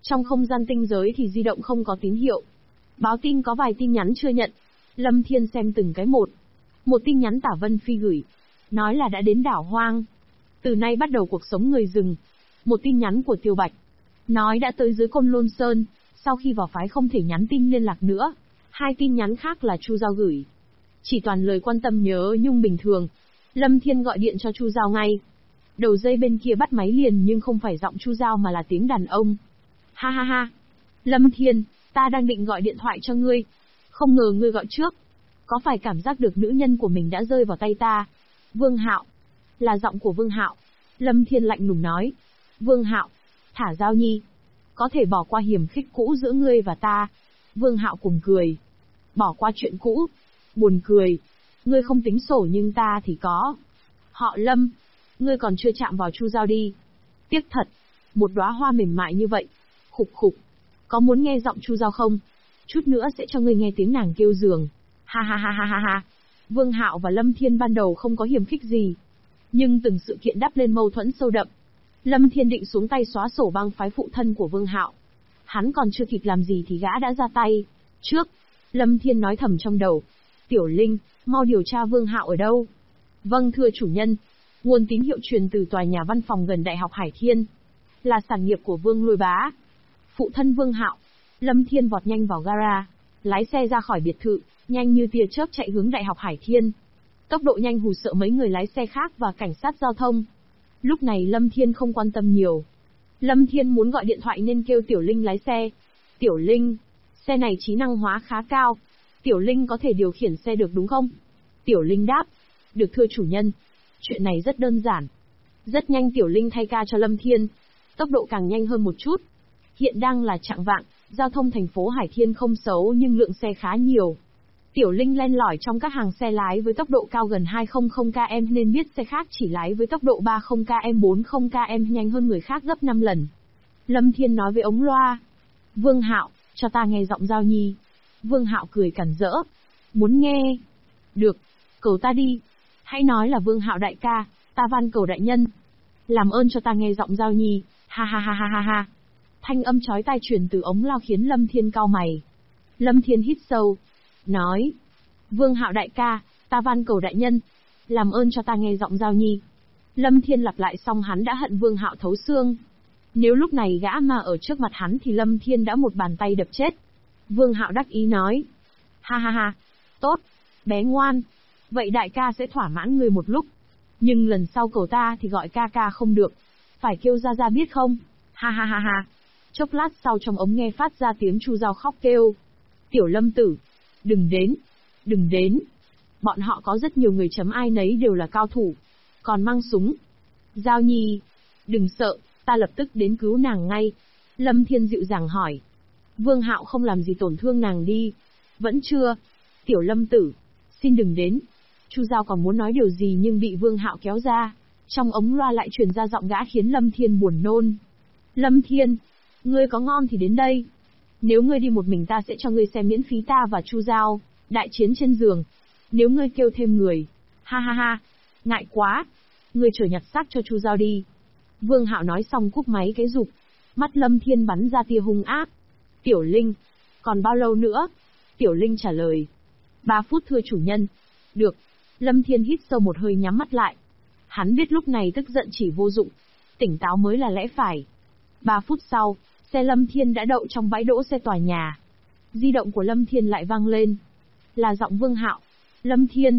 Trong không gian tinh giới thì di động không có tín hiệu. Báo tin có vài tin nhắn chưa nhận. Lâm Thiên xem từng cái một. Một tin nhắn Tả Vân Phi gửi, nói là đã đến đảo hoang. Từ nay bắt đầu cuộc sống người rừng. Một tin nhắn của Tiêu Bạch, nói đã tới dưới Côn Lôn Sơn, sau khi vào phái không thể nhắn tin liên lạc nữa. Hai tin nhắn khác là Chu Giao gửi, chỉ toàn lời quan tâm nhớ nhung bình thường. Lâm Thiên gọi điện cho Chu Giao ngay. Đầu dây bên kia bắt máy liền nhưng không phải giọng Chu Giao mà là tiếng đàn ông. Ha ha ha. Lâm Thiên, ta đang định gọi điện thoại cho ngươi. Không ngờ ngươi gọi trước. Có phải cảm giác được nữ nhân của mình đã rơi vào tay ta? Vương Hạo. Là giọng của Vương Hạo. Lâm Thiên lạnh lùng nói. Vương Hạo, thả Giao Nhi. Có thể bỏ qua hiểm khích cũ giữa ngươi và ta. Vương Hạo cùng cười. Bỏ qua chuyện cũ. Buồn cười. Ngươi không tính sổ nhưng ta thì có. Họ Lâm, ngươi còn chưa chạm vào Chu Giao đi. Tiếc thật, một đóa hoa mềm mại như vậy. Khục khục. Có muốn nghe giọng Chu Giao không? Chút nữa sẽ cho ngươi nghe tiếng nàng kêu giường. Ha ha ha ha ha ha. Vương Hạo và Lâm Thiên ban đầu không có hiềm khích gì, nhưng từng sự kiện đắp lên mâu thuẫn sâu đậm. Lâm Thiên định xuống tay xóa sổ bang phái phụ thân của Vương Hạo. Hắn còn chưa kịp làm gì thì gã đã ra tay. Trước, Lâm Thiên nói thầm trong đầu. Tiểu Linh, mau điều tra Vương Hạo ở đâu. Vâng thưa chủ nhân. Nguồn tín hiệu truyền từ tòa nhà văn phòng gần Đại học Hải Thiên. Là sản nghiệp của Vương Lôi Bá. Phụ thân Vương Hạo. Lâm Thiên vọt nhanh vào gara, lái xe ra khỏi biệt thự, nhanh như tia chớp chạy hướng Đại học Hải Thiên. Tốc độ nhanh hù sợ mấy người lái xe khác và cảnh sát giao thông. Lúc này Lâm Thiên không quan tâm nhiều. Lâm Thiên muốn gọi điện thoại nên kêu Tiểu Linh lái xe. Tiểu Linh, xe này trí năng hóa khá cao. Tiểu Linh có thể điều khiển xe được đúng không? Tiểu Linh đáp. Được thưa chủ nhân. Chuyện này rất đơn giản. Rất nhanh Tiểu Linh thay ca cho Lâm Thiên. Tốc độ càng nhanh hơn một chút. Hiện đang là chạng vạng, giao thông thành phố Hải Thiên không xấu nhưng lượng xe khá nhiều. Tiểu Linh len lỏi trong các hàng xe lái với tốc độ cao gần 200 km nên biết xe khác chỉ lái với tốc độ 30 km 40 km nhanh hơn người khác gấp 5 lần. Lâm Thiên nói với ống loa. Vương Hạo, cho ta nghe giọng Giao Nhi. Vương Hạo cười cản rỡ. Muốn nghe? Được, cầu ta đi. Hãy nói là Vương Hạo đại ca, ta van cầu đại nhân. Làm ơn cho ta nghe giọng Giao Nhi, ha ha ha ha ha ha. Thanh âm chói tai truyền từ ống loa khiến Lâm Thiên cau mày. Lâm Thiên hít sâu, nói. Vương Hạo đại ca, ta van cầu đại nhân. Làm ơn cho ta nghe giọng Giao Nhi. Lâm Thiên lặp lại xong hắn đã hận Vương Hạo thấu xương. Nếu lúc này gã mà ở trước mặt hắn thì Lâm Thiên đã một bàn tay đập chết. Vương Hạo đắc ý nói. Ha ha ha, tốt, bé ngoan. Vậy đại ca sẽ thỏa mãn người một lúc. Nhưng lần sau cầu ta thì gọi ca ca không được. Phải kêu ra ra biết không? Ha ha ha ha. Chốc lát sau trong ống nghe phát ra tiếng Chu Giao khóc kêu. Tiểu Lâm tử, đừng đến, đừng đến. Bọn họ có rất nhiều người chấm ai nấy đều là cao thủ, còn mang súng. Giao Nhi, đừng sợ, ta lập tức đến cứu nàng ngay. Lâm Thiên dịu dàng hỏi. Vương Hạo không làm gì tổn thương nàng đi. Vẫn chưa. Tiểu Lâm tử, xin đừng đến. Chu Giao còn muốn nói điều gì nhưng bị Vương Hạo kéo ra. Trong ống loa lại truyền ra giọng gã khiến Lâm Thiên buồn nôn. Lâm Thiên, ngươi có ngon thì đến đây. Nếu ngươi đi một mình ta sẽ cho ngươi xem miễn phí ta và Chu Giao đại chiến trên giường. Nếu ngươi kêu thêm người, ha ha ha, ngại quá. Ngươi chở nhặt xác cho Chu Giao đi. Vương Hạo nói xong cúp máy cái rụp. Mắt Lâm Thiên bắn ra tia hung ác. Tiểu Linh, còn bao lâu nữa? Tiểu Linh trả lời. 3 phút thưa chủ nhân. Được. Lâm Thiên hít sâu một hơi nhắm mắt lại. Hắn biết lúc này tức giận chỉ vô dụng. Tỉnh táo mới là lẽ phải. 3 phút sau, xe Lâm Thiên đã đậu trong bãi đỗ xe tòa nhà. Di động của Lâm Thiên lại vang lên. Là giọng Vương Hạo. Lâm Thiên,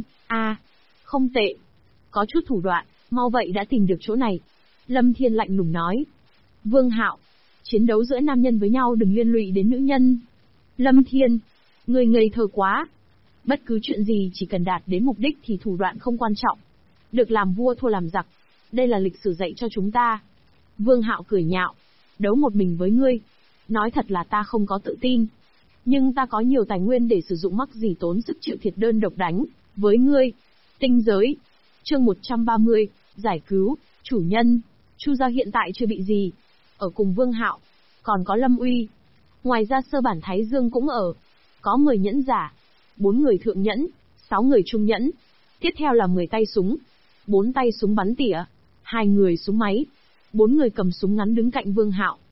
không tệ. Có chút thủ đoạn, mau vậy đã tìm được chỗ này. Lâm Thiên lạnh lùng nói. Vương Hạo, chiến đấu giữa nam nhân với nhau đừng liên lụy đến nữ nhân. Lâm Thiên, ngươi ngây thơ quá. Bất cứ chuyện gì chỉ cần đạt đến mục đích thì thủ đoạn không quan trọng. Được làm vua thua làm giặc. Đây là lịch sử dạy cho chúng ta. Vương Hạo cười nhạo. Đấu một mình với ngươi. Nói thật là ta không có tự tin. Nhưng ta có nhiều tài nguyên để sử dụng mắc gì tốn sức chịu thiệt đơn độc đánh với ngươi. Tinh giới. Chương 130, giải cứu, chủ nhân. Chu Giao hiện tại chưa bị gì. Ở cùng Vương Hạo. Còn có Lâm Uy. Ngoài ra Sơ Bản Thái Dương cũng ở. Có 10 nhẫn giả. 4 người thượng nhẫn, 6 người trung nhẫn. Tiếp theo là 10 tay súng. 4 tay súng bắn tỉa. 2 người súng máy. 4 người cầm súng ngắn đứng cạnh Vương Hạo.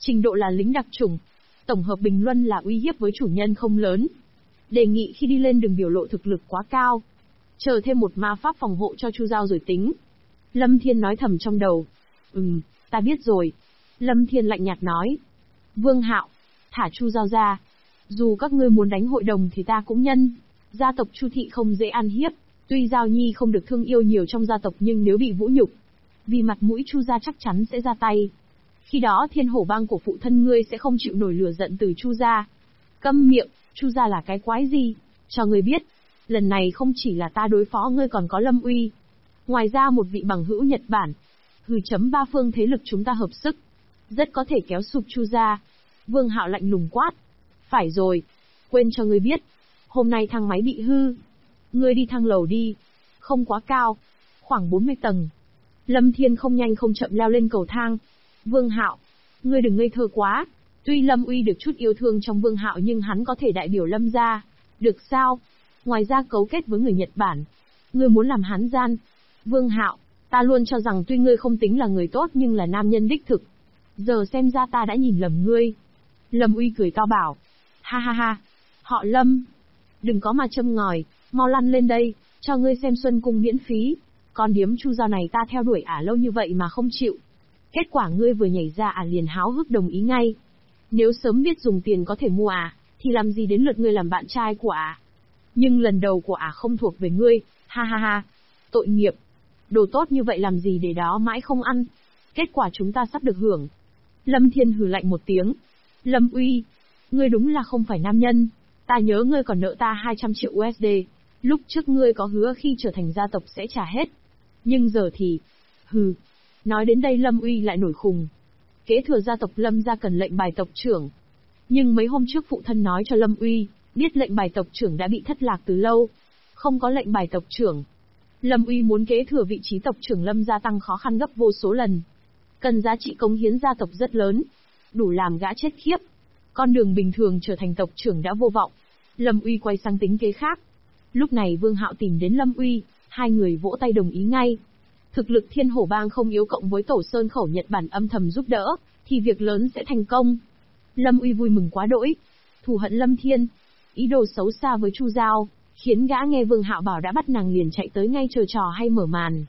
Trình độ là lính đặc chủng. Tổng hợp bình luận là uy hiếp với chủ nhân không lớn. Đề nghị khi đi lên đừng biểu lộ thực lực quá cao. Chờ thêm một ma pháp phòng hộ cho Chu Giao rồi tính. Lâm Thiên nói thầm trong đầu. Ta biết rồi. Lâm Thiên lạnh nhạt nói. Vương Hạo, thả Chu Giao ra. Dù các ngươi muốn đánh hội đồng thì ta cũng nhân. Gia tộc Chu thị không dễ ăn hiếp. Tuy Giao Nhi không được thương yêu nhiều trong gia tộc nhưng nếu bị vũ nhục, vì mặt mũi Chu gia chắc chắn sẽ ra tay. Khi đó Thiên Hổ bang của phụ thân ngươi sẽ không chịu nổi lửa giận từ Chu gia. Câm miệng, Chu gia là cái quái gì? Cho ngươi biết, lần này không chỉ là ta đối phó ngươi còn có Lâm Uy. Ngoài ra một vị bằng hữu Nhật Bản. Ba phương thế lực chúng ta hợp sức, rất có thể kéo sụp Chu gia. Vương Hạo lạnh lùng quát. Phải rồi, quên cho ngươi biết, hôm nay thang máy bị hư. Ngươi đi thang lầu đi, không quá cao, khoảng 40 tầng. Lâm Thiên không nhanh không chậm leo lên cầu thang. Vương Hạo, ngươi đừng ngây thơ quá. Tuy Lâm Uy được chút yêu thương trong Vương Hạo nhưng hắn có thể đại biểu Lâm gia. Được sao? Ngoài ra cấu kết với người Nhật Bản. Ngươi muốn làm hắn gian. Vương Hạo, ta luôn cho rằng tuy ngươi không tính là người tốt nhưng là nam nhân đích thực. Giờ xem ra ta đã nhìn lầm ngươi. Lâm Uy cười cao bảo. Ha ha ha, họ Lâm. Đừng có mà châm ngòi, mau lăn lên đây, cho ngươi xem Xuân Cung miễn phí. Con điếm Chu Giao này ta theo đuổi lâu như vậy mà không chịu. Kết quả ngươi vừa nhảy ra liền háo hức đồng ý ngay. Nếu sớm biết dùng tiền có thể mua thì làm gì đến lượt ngươi làm bạn trai của Nhưng lần đầu của không thuộc về ngươi, ha ha ha. Tội nghiệp. Đồ tốt như vậy làm gì để đó mãi không ăn. Kết quả chúng ta sắp được hưởng. Lâm Thiên hừ lạnh một tiếng. Lâm Uy, ngươi đúng là không phải nam nhân. Ta nhớ ngươi còn nợ ta 200 triệu USD. Lúc trước ngươi có hứa khi trở thành gia tộc sẽ trả hết. Nhưng giờ thì... Nói đến đây Lâm Uy lại nổi khùng. Kế thừa gia tộc Lâm gia cần lệnh bài tộc trưởng. Nhưng mấy hôm trước phụ thân nói cho Lâm Uy, biết lệnh bài tộc trưởng đã bị thất lạc từ lâu. Không có lệnh bài tộc trưởng. Lâm Uy muốn kế thừa vị trí tộc trưởng Lâm gia tăng khó khăn gấp vô số lần. Cần giá trị cống hiến gia tộc rất lớn. Đủ làm gã chết khiếp. Con đường bình thường trở thành tộc trưởng đã vô vọng. Lâm Uy quay sang tính kế khác. Lúc này Vương Hạo tìm đến Lâm Uy, hai người vỗ tay đồng ý ngay. Thực lực Thiên Hổ bang không yếu cộng với Tổ Sơn khẩu Nhật Bản âm thầm giúp đỡ, thì việc lớn sẽ thành công. Lâm Uy vui mừng quá đỗi. Thù hận Lâm Thiên, ý đồ xấu xa với Chu Giao, khiến gã nghe Vương Hạo bảo đã bắt nàng liền chạy tới ngay chờ trò hay mở màn.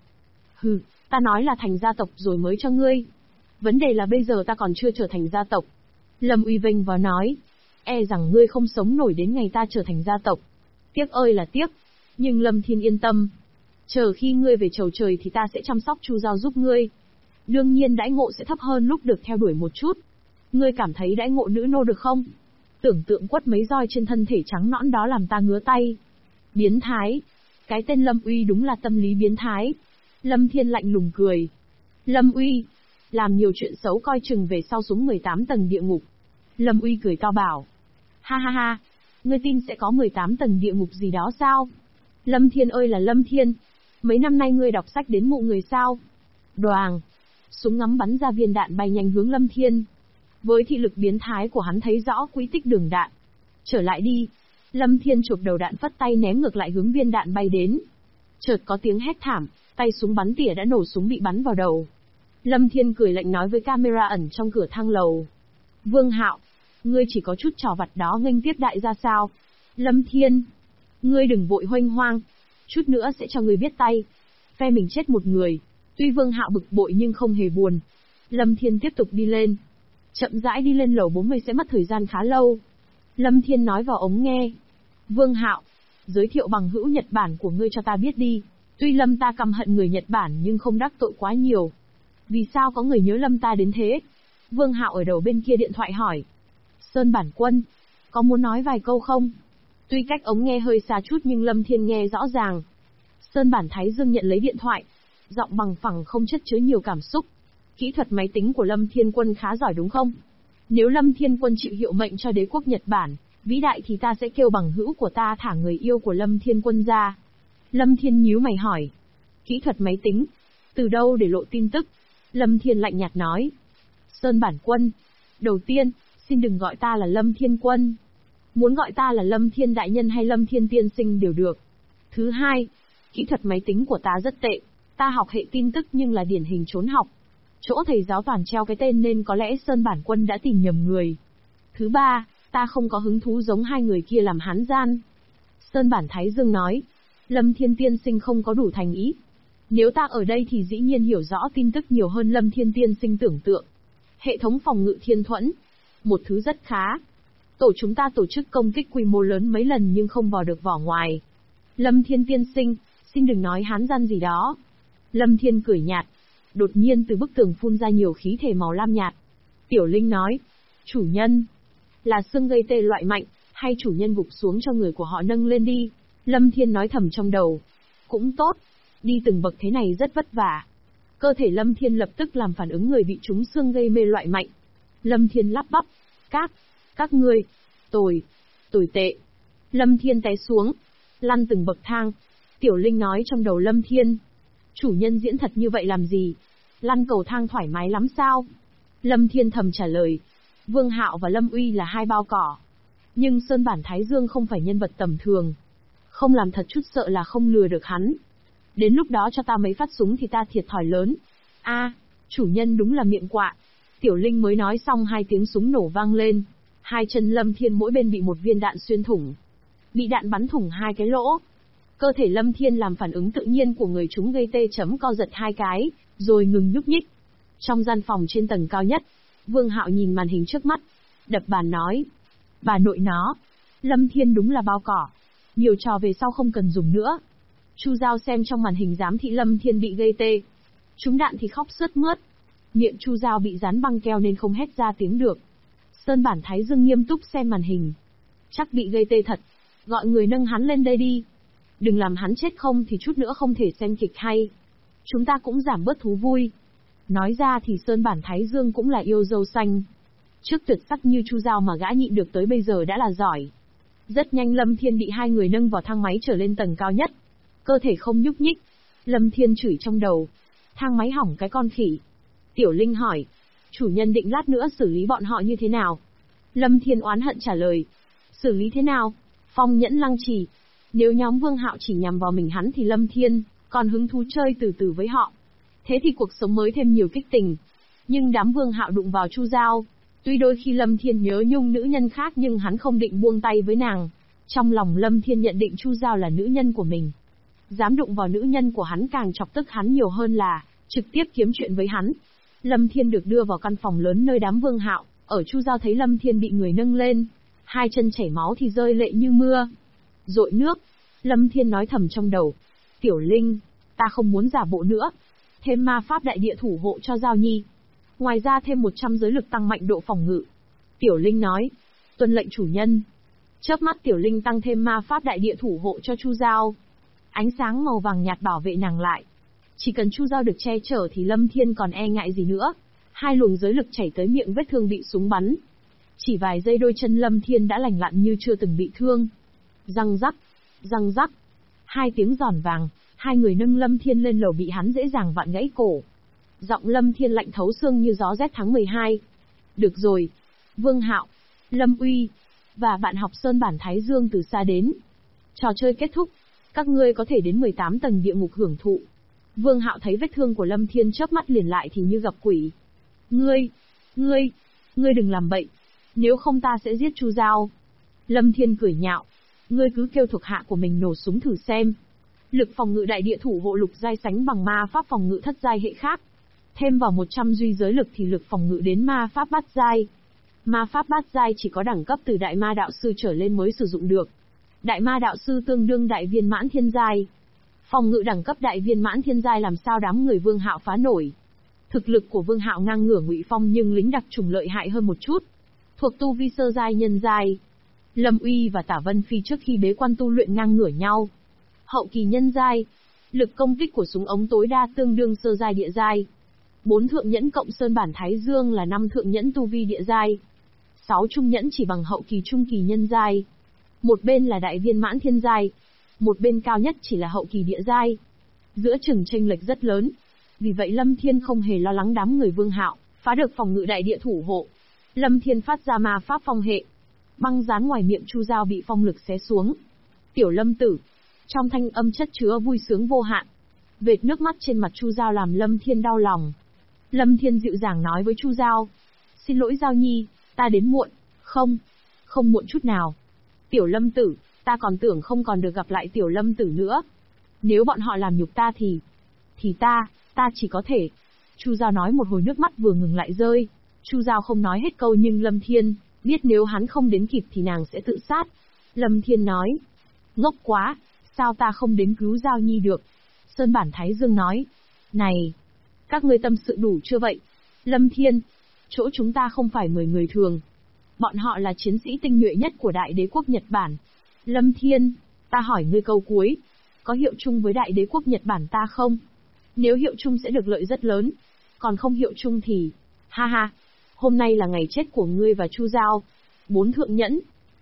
Ta nói là thành gia tộc rồi mới cho ngươi. Vấn đề là bây giờ ta còn chưa trở thành gia tộc. Lâm Uy vênh vào nói. E rằng ngươi không sống nổi đến ngày ta trở thành gia tộc. Tiếc ơi là tiếc. Nhưng Lâm Thiên yên tâm. Chờ khi ngươi về chầu trời thì ta sẽ chăm sóc Chu Giao giúp ngươi. Đương nhiên đãi ngộ sẽ thấp hơn lúc được theo đuổi một chút. Ngươi cảm thấy đãi ngộ nữ nô được không? Tưởng tượng quất mấy roi trên thân thể trắng nõn đó làm ta ngứa tay. Biến thái. Cái tên Lâm Uy đúng là tâm lý biến thái. Lâm Thiên lạnh lùng cười. Lâm Uy, làm nhiều chuyện xấu coi chừng về sau xuống 18 tầng địa ngục. Lâm Uy cười cao bảo. Ha ha ha, ngươi tin sẽ có 18 tầng địa ngục gì đó sao? Lâm Thiên ơi là Lâm Thiên, mấy năm nay ngươi đọc sách đến mụ người sao? Đoàng, súng ngắm bắn ra viên đạn bay nhanh hướng Lâm Thiên. Với thị lực biến thái của hắn thấy rõ quỹ tích đường đạn. Trở lại đi. Lâm Thiên chụp đầu đạn phất tay ném ngược lại hướng viên đạn bay đến. Chợt có tiếng hét thảm, tay súng bắn tỉa đã nổ súng bị bắn vào đầu. Lâm Thiên cười lạnh nói với camera ẩn trong cửa thang lầu. Vương Hạo, ngươi chỉ có chút trò vặt đó nghênh tiếp đại ra sao? Lâm Thiên, ngươi đừng vội hoanh hoang. Chút nữa sẽ cho ngươi biết tay. Phe mình chết một người. Tuy Vương Hạo bực bội nhưng không hề buồn. Lâm Thiên tiếp tục đi lên. Chậm rãi đi lên lầu 40 sẽ mất thời gian khá lâu. Lâm Thiên nói vào ống nghe. Vương Hạo, giới thiệu bằng hữu Nhật Bản của ngươi cho ta biết đi. Tuy Lâm ta căm hận người Nhật Bản nhưng không đắc tội quá nhiều. Vì sao có người nhớ Lâm ta đến thế? Vương Hạo ở đầu bên kia điện thoại hỏi. Sơn Bản Quân, có muốn nói vài câu không? Tuy cách ống nghe hơi xa chút nhưng Lâm Thiên nghe rõ ràng. Sơn Bản Thái Dương nhận lấy điện thoại. Giọng bằng phẳng không chất chứa nhiều cảm xúc. Kỹ thuật máy tính của Lâm Thiên Quân khá giỏi đúng không? Nếu Lâm Thiên Quân chịu hiệu mệnh cho đế quốc Nhật Bản, vĩ đại thì ta sẽ kêu bằng hữu của ta thả người yêu của Lâm Thiên Quân ra. Lâm Thiên nhíu mày hỏi. Kỹ thuật máy tính? Từ đâu để lộ tin tức? Lâm Thiên lạnh nhạt nói. Sơn Bản Quân. Đầu tiên, xin đừng gọi ta là Lâm Thiên Quân. Muốn gọi ta là Lâm Thiên Đại Nhân hay Lâm Thiên Tiên Sinh đều được. Thứ hai, kỹ thuật máy tính của ta rất tệ. Ta học hệ tin tức nhưng là điển hình trốn học. Chỗ thầy giáo toàn treo cái tên nên có lẽ Sơn Bản Quân đã tìm nhầm người. Thứ ba, ta không có hứng thú giống hai người kia làm hán gian. Sơn Bản Thái Dương nói, Lâm Thiên tiên sinh không có đủ thành ý. Nếu ta ở đây thì dĩ nhiên hiểu rõ tin tức nhiều hơn Lâm Thiên tiên sinh tưởng tượng. Hệ thống phòng ngự thiên thuẫn, một thứ rất khá. Tổ chúng ta tổ chức công kích quy mô lớn mấy lần nhưng không vào được vỏ ngoài. Lâm Thiên tiên sinh, xin đừng nói hán gian gì đó. Lâm Thiên cười nhạt. Đột nhiên từ bức tường phun ra nhiều khí thể màu lam nhạt. Tiểu Linh nói, chủ nhân, là xương gây tê loại mạnh, hay chủ nhân gục xuống cho người của họ nâng lên đi. Lâm Thiên nói thầm trong đầu. Cũng tốt, đi từng bậc thế này rất vất vả. Cơ thể Lâm Thiên lập tức làm phản ứng người bị trúng xương gây mê loại mạnh. Lâm Thiên lắp bắp, các ngươi, tồi tệ. Lâm Thiên té xuống, lăn từng bậc thang. Tiểu Linh nói trong đầu Lâm Thiên, chủ nhân diễn thật như vậy làm gì? Lăn cầu thang thoải mái lắm sao? Lâm Thiên thầm trả lời, Vương Hạo và Lâm Uy là hai bao cỏ. Nhưng Sơn Bản Thái Dương không phải nhân vật tầm thường. Không làm thật chút sợ là không lừa được hắn. Đến lúc đó cho ta mấy phát súng thì ta thiệt thòi lớn. Chủ nhân đúng là miệng quạ. Tiểu Linh mới nói xong hai tiếng súng nổ vang lên. Hai chân Lâm Thiên mỗi bên bị một viên đạn xuyên thủng. Bị đạn bắn thủng hai cái lỗ. Cơ thể Lâm Thiên làm phản ứng tự nhiên của người chúng gây tê chấm co giật hai cái, rồi ngừng nhúc nhích. Trong gian phòng trên tầng cao nhất, Vương Hạo nhìn màn hình trước mắt, đập bàn nói. Bà nội nó, Lâm Thiên đúng là bao cỏ. Nhiều trò về sau không cần dùng nữa. Chu Giao xem trong màn hình giám thị Lâm Thiên bị gây tê. Trúng đạn thì khóc sướt mướt. Miệng Chu Giao bị dán băng keo nên không hét ra tiếng được. Sơn Bản Thái Dương nghiêm túc xem màn hình. Chắc bị gây tê thật. Gọi người nâng hắn lên đây đi. Đừng làm hắn chết không thì chút nữa không thể xem kịch hay. Chúng ta cũng giảm bớt thú vui. Nói ra thì Sơn Bản Thái Dương cũng là yêu dâu xanh. Trước tuyệt sắc như Chu Giao mà gã nhịn được tới bây giờ đã là giỏi. Rất nhanh Lâm Thiên bị hai người nâng vào thang máy trở lên tầng cao nhất. Cơ thể không nhúc nhích. Lâm Thiên chửi trong đầu. Thang máy hỏng cái con khỉ. Tiểu Linh hỏi. Chủ nhân định lát nữa xử lý bọn họ như thế nào? Lâm Thiên oán hận trả lời. Xử lý thế nào? Phong nhẫn lăng trì. Nếu nhóm Vương Hạo chỉ nhằm vào mình hắn thì Lâm Thiên còn hứng thú chơi từ từ với họ. Thế thì cuộc sống mới thêm nhiều kích tình. Nhưng đám Vương Hạo đụng vào Chu Giao. Tuy đôi khi Lâm Thiên nhớ nhung nữ nhân khác nhưng hắn không định buông tay với nàng. Trong lòng Lâm Thiên nhận định Chu Giao là nữ nhân của mình. Dám đụng vào nữ nhân của hắn càng chọc tức hắn nhiều hơn là trực tiếp kiếm chuyện với hắn. Lâm Thiên được đưa vào căn phòng lớn nơi đám Vương Hạo. Ở Chu Giao thấy Lâm Thiên bị người nâng lên, hai chân chảy máu thì rơi lệ như mưa. Dội nước. Lâm Thiên nói thầm trong đầu. Tiểu Linh, ta không muốn giả bộ nữa. Thêm ma pháp đại địa thủ hộ cho Giao Nhi. Ngoài ra thêm 100 giới lực tăng mạnh độ phòng ngự. Tiểu Linh nói. Tuân lệnh chủ nhân. Chớp mắt Tiểu Linh tăng thêm ma pháp đại địa thủ hộ cho Chu Giao. Ánh sáng màu vàng nhạt bảo vệ nàng lại. Chỉ cần Chu Giao được che chở thì Lâm Thiên còn e ngại gì nữa. Hai luồng giới lực chảy tới miệng vết thương bị súng bắn. Chỉ vài giây đôi chân Lâm Thiên đã lành lặn như chưa từng bị thương. Răng rắc. Hai tiếng giòn vàng, hai người nâng Lâm Thiên lên lầu bị hắn dễ dàng vặn gãy cổ. Giọng Lâm Thiên lạnh thấu xương như gió rét tháng 12. Được rồi. Vương Hạo, Lâm Uy, và bạn học Sơn Bản Thái Dương từ xa đến. Trò chơi kết thúc. Các ngươi có thể đến 18 tầng địa ngục hưởng thụ. Vương Hạo thấy vết thương của Lâm Thiên chớp mắt liền lại thì như gặp quỷ. Ngươi đừng làm bậy. Nếu không ta sẽ giết Chu Giao. Lâm Thiên cười nhạo. Ngươi cứ kêu thuộc hạ của mình nổ súng thử xem. Lực phòng ngự đại địa thủ hộ lục giai sánh bằng ma pháp phòng ngự thất giai hệ khác. Thêm vào 100 duy giới lực thì lực phòng ngự đến ma pháp bát giai. Ma pháp bát giai chỉ có đẳng cấp từ đại ma đạo sư trở lên mới sử dụng được. Đại ma đạo sư tương đương đại viên mãn thiên giai. Phòng ngự đẳng cấp đại viên mãn thiên giai làm sao đám người Vương Hạo phá nổi. Thực lực của Vương Hạo ngang ngửa Ngụy Phong nhưng lính đặc trùng lợi hại hơn một chút. Thuộc tu vi sơ giai nhân giai. Lâm Uy và Tả Vân Phi trước khi bế quan tu luyện ngang ngửa nhau. Hậu kỳ nhân giai. Lực công kích của súng ống tối đa tương đương sơ giai địa giai. 4 thượng nhẫn cộng Sơn Bản Thái Dương là 5 thượng nhẫn tu vi địa giai. 6 trung nhẫn chỉ bằng hậu kỳ trung kỳ nhân giai. Một bên là đại viên mãn thiên giai, một bên cao nhất chỉ là hậu kỳ địa giai. Giữa chừng chênh lệch rất lớn. Vì vậy Lâm Thiên không hề lo lắng đám người Vương Hạo phá được phòng ngự đại địa thủ hộ. Lâm Thiên phát ra ma pháp phong hệ. Băng dán ngoài miệng Chu Giao bị phong lực xé xuống. Tiểu Lâm tử. Trong thanh âm chất chứa vui sướng vô hạn. Vệt nước mắt trên mặt Chu Giao làm Lâm Thiên đau lòng. Lâm Thiên dịu dàng nói với Chu Giao. Xin lỗi Giao Nhi, ta đến muộn. Không muộn chút nào. Tiểu Lâm tử, ta còn tưởng không còn được gặp lại Tiểu Lâm tử nữa. Nếu bọn họ làm nhục ta thì ta chỉ có thể. Chu Giao nói một hồi nước mắt vừa ngừng lại rơi. Chu Giao không nói hết câu nhưng Lâm Thiên biết nếu hắn không đến kịp thì nàng sẽ tự sát. Lâm Thiên nói. Ngốc quá, sao ta không đến cứu Giao Nhi được? Sơn Bản Thái Dương nói. Này, các ngươi tâm sự đủ chưa vậy? Lâm Thiên, chỗ chúng ta không phải 10 người thường. Bọn họ là chiến sĩ tinh nhuệ nhất của Đại Đế quốc Nhật Bản. Lâm Thiên, ta hỏi ngươi câu cuối. Có hiệu chung với Đại Đế quốc Nhật Bản ta không? Nếu hiệu chung sẽ được lợi rất lớn. Còn không hiệu chung thì... Ha ha, hôm nay là ngày chết của ngươi và Chu Giao. 4 thượng nhẫn,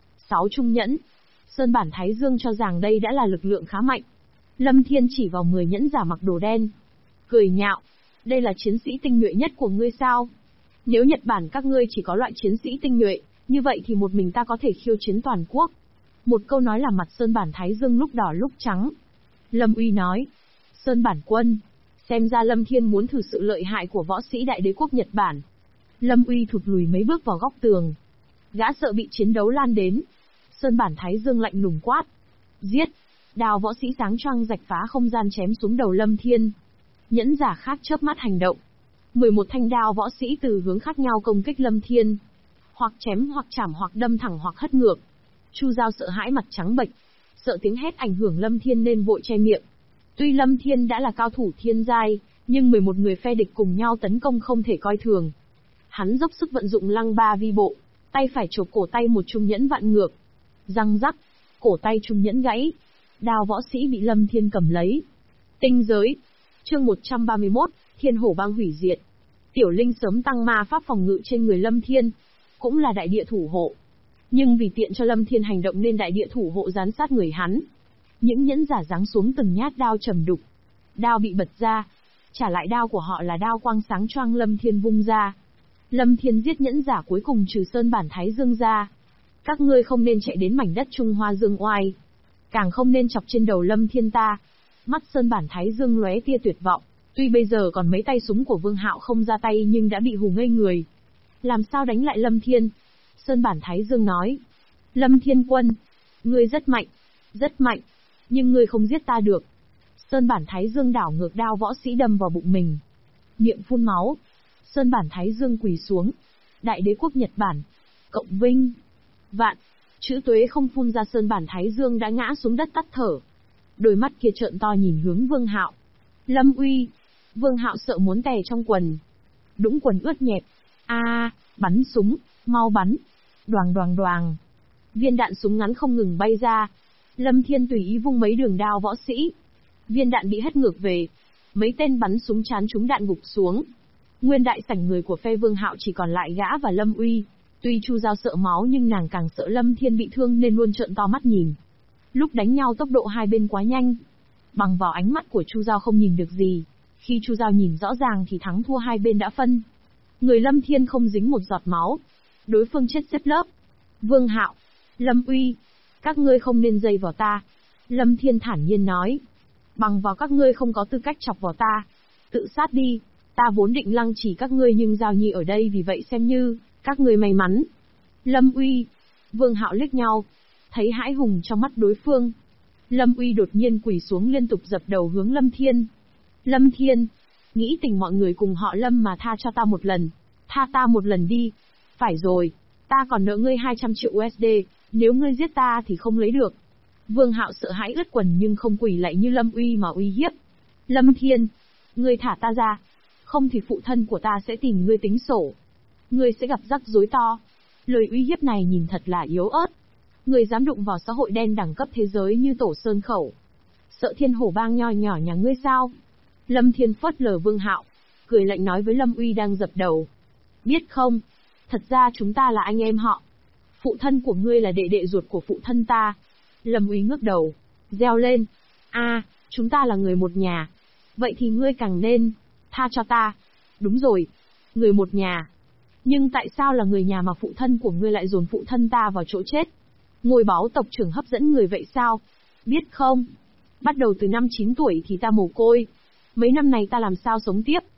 6 trung nhẫn. Sơn Bản Thái Dương cho rằng đây đã là lực lượng khá mạnh. Lâm Thiên chỉ vào 10 nhẫn giả mặc đồ đen. Cười nhạo. Đây là chiến sĩ tinh nhuệ nhất của ngươi sao? Nếu Nhật Bản các ngươi chỉ có loại chiến sĩ tinh nhuệ, như vậy thì một mình ta có thể khiêu chiến toàn quốc. Một câu nói làm mặt Sơn Bản Thái Dương lúc đỏ lúc trắng. Lâm Uy nói. Sơn Bản quân. Xem ra Lâm Thiên muốn thử sự lợi hại của võ sĩ Đại Đế quốc Nhật Bản. Lâm Uy thụt lùi mấy bước vào góc tường. Gã sợ bị chiến đấu lan đến. Sơn Bản Thái Dương lạnh lùng quát. Giết! Đao võ sĩ sáng choang rạch phá không gian chém xuống đầu Lâm Thiên. Nhẫn giả khác chớp mắt hành động. 11 thanh đao võ sĩ từ hướng khác nhau công kích Lâm Thiên. Hoặc chém hoặc chảm hoặc đâm thẳng hoặc hất ngược. Chu Giao sợ hãi mặt trắng bệch. Sợ tiếng hét ảnh hưởng Lâm Thiên nên vội che miệng. Tuy Lâm Thiên đã là cao thủ thiên giai, nhưng 11 người phe địch cùng nhau tấn công không thể coi thường. Hắn dốc sức vận dụng lăng ba vi bộ, tay phải chộp cổ tay một trung nhẫn vặn ngược. Răng rắc, cổ tay trung nhẫn gãy. Đao võ sĩ bị Lâm Thiên cầm lấy. Tinh giới. Chương 131, Thiên Hổ bang hủy diệt. Tiểu Linh sớm tăng ma pháp phòng ngự trên người Lâm Thiên, cũng là đại địa thủ hộ. Nhưng vì tiện cho Lâm Thiên hành động nên đại địa thủ hộ gián sát người hắn. Những nhẫn giả giáng xuống từng nhát đao trầm đục. Đao bị bật ra. Trả lại đao của họ là đao quang sáng choang Lâm Thiên vung ra. Lâm Thiên giết nhẫn giả cuối cùng trừ Sơn Bản Thái Dương ra. Các ngươi không nên chạy đến mảnh đất Trung Hoa Dương Oai. Càng không nên chọc trên đầu Lâm Thiên ta. Mắt Sơn Bản Thái Dương lóe tia tuyệt vọng. Tuy bây giờ còn mấy tay súng của Vương Hạo không ra tay nhưng đã bị hù ngây người. Làm sao đánh lại Lâm Thiên? Sơn Bản Thái Dương nói. Lâm Thiên quân, ngươi rất mạnh, nhưng ngươi không giết ta được. Sơn Bản Thái Dương đảo ngược đao võ sĩ đâm vào bụng mình. Miệng phun máu. Sơn Bản Thái Dương quỳ xuống. Đại Đế quốc Nhật Bản. Cộng vinh. Vạn. Chữ tuế không phun ra Sơn Bản Thái Dương đã ngã xuống đất tắt thở. Đôi mắt kia trợn to nhìn hướng Vương Hạo. Lâm Uy. Vương Hạo sợ muốn tè trong quần. Đũng quần ướt nhẹp. Bắn súng, mau bắn. Đoàng đoàng đoàng. Viên đạn súng ngắn không ngừng bay ra. Lâm Thiên tùy ý vung mấy đường đao võ sĩ. Viên đạn bị hất ngược về. Mấy tên bắn súng chán trúng đạn gục xuống. Nguyên đại sảnh người của phe Vương Hạo chỉ còn lại gã và Lâm Uy. Tuy Chu Giao sợ máu nhưng nàng càng sợ Lâm Thiên bị thương nên luôn trợn to mắt nhìn. Lúc đánh nhau tốc độ hai bên quá nhanh. Bằng vào ánh mắt của Chu Giao không nhìn được gì. Khi Chu Giao nhìn rõ ràng thì thắng thua hai bên đã phân. Người Lâm Thiên không dính một giọt máu. Đối phương chết xếp lớp. Vương Hạo, Lâm Uy, các ngươi không nên dây vào ta. Lâm Thiên thản nhiên nói. Bằng vào các ngươi không có tư cách chọc vào ta. Tự sát đi. Ta vốn định lăng chỉ các ngươi nhưng Giao Nhi ở đây vì vậy xem như các ngươi may mắn. Lâm Uy, Vương Hạo liếc nhau, thấy hãi hùng trong mắt đối phương. Lâm Uy đột nhiên quỳ xuống liên tục dập đầu hướng Lâm Thiên. Lâm Thiên, nghĩ tình mọi người cùng họ Lâm mà tha cho ta một lần. Tha ta một lần đi. Phải rồi, ta còn nợ ngươi 200 triệu USD, nếu ngươi giết ta thì không lấy được. Vương Hạo sợ hãi ướt quần nhưng không quỳ lạy như Lâm Uy mà uy hiếp. Lâm Thiên, ngươi thả ta ra. Không thì phụ thân của ta sẽ tìm ngươi tính sổ. Ngươi sẽ gặp rắc rối to. Lời uy hiếp này nhìn thật là yếu ớt. Ngươi dám đụng vào xã hội đen đẳng cấp thế giới như Tổ Sơn Khẩu. Sợ Thiên Hổ bang nho nhỏ nhà ngươi sao? Lâm Thiên phớt lờ Vương Hạo, cười lạnh nói với Lâm Uy đang dập đầu. Biết không, thật ra chúng ta là anh em họ. Phụ thân của ngươi là đệ đệ ruột của phụ thân ta. Lâm Uy ngước đầu, reo lên. Chúng ta là người một nhà. Vậy thì ngươi càng nên tha cho ta. Đúng rồi, người một nhà. Nhưng tại sao là người nhà mà phụ thân của ngươi lại dồn phụ thân ta vào chỗ chết? Ngôi báu tộc trưởng hấp dẫn người vậy sao? Biết không? Bắt đầu từ năm 9 tuổi thì ta mồ côi. Mấy năm này ta làm sao sống tiếp?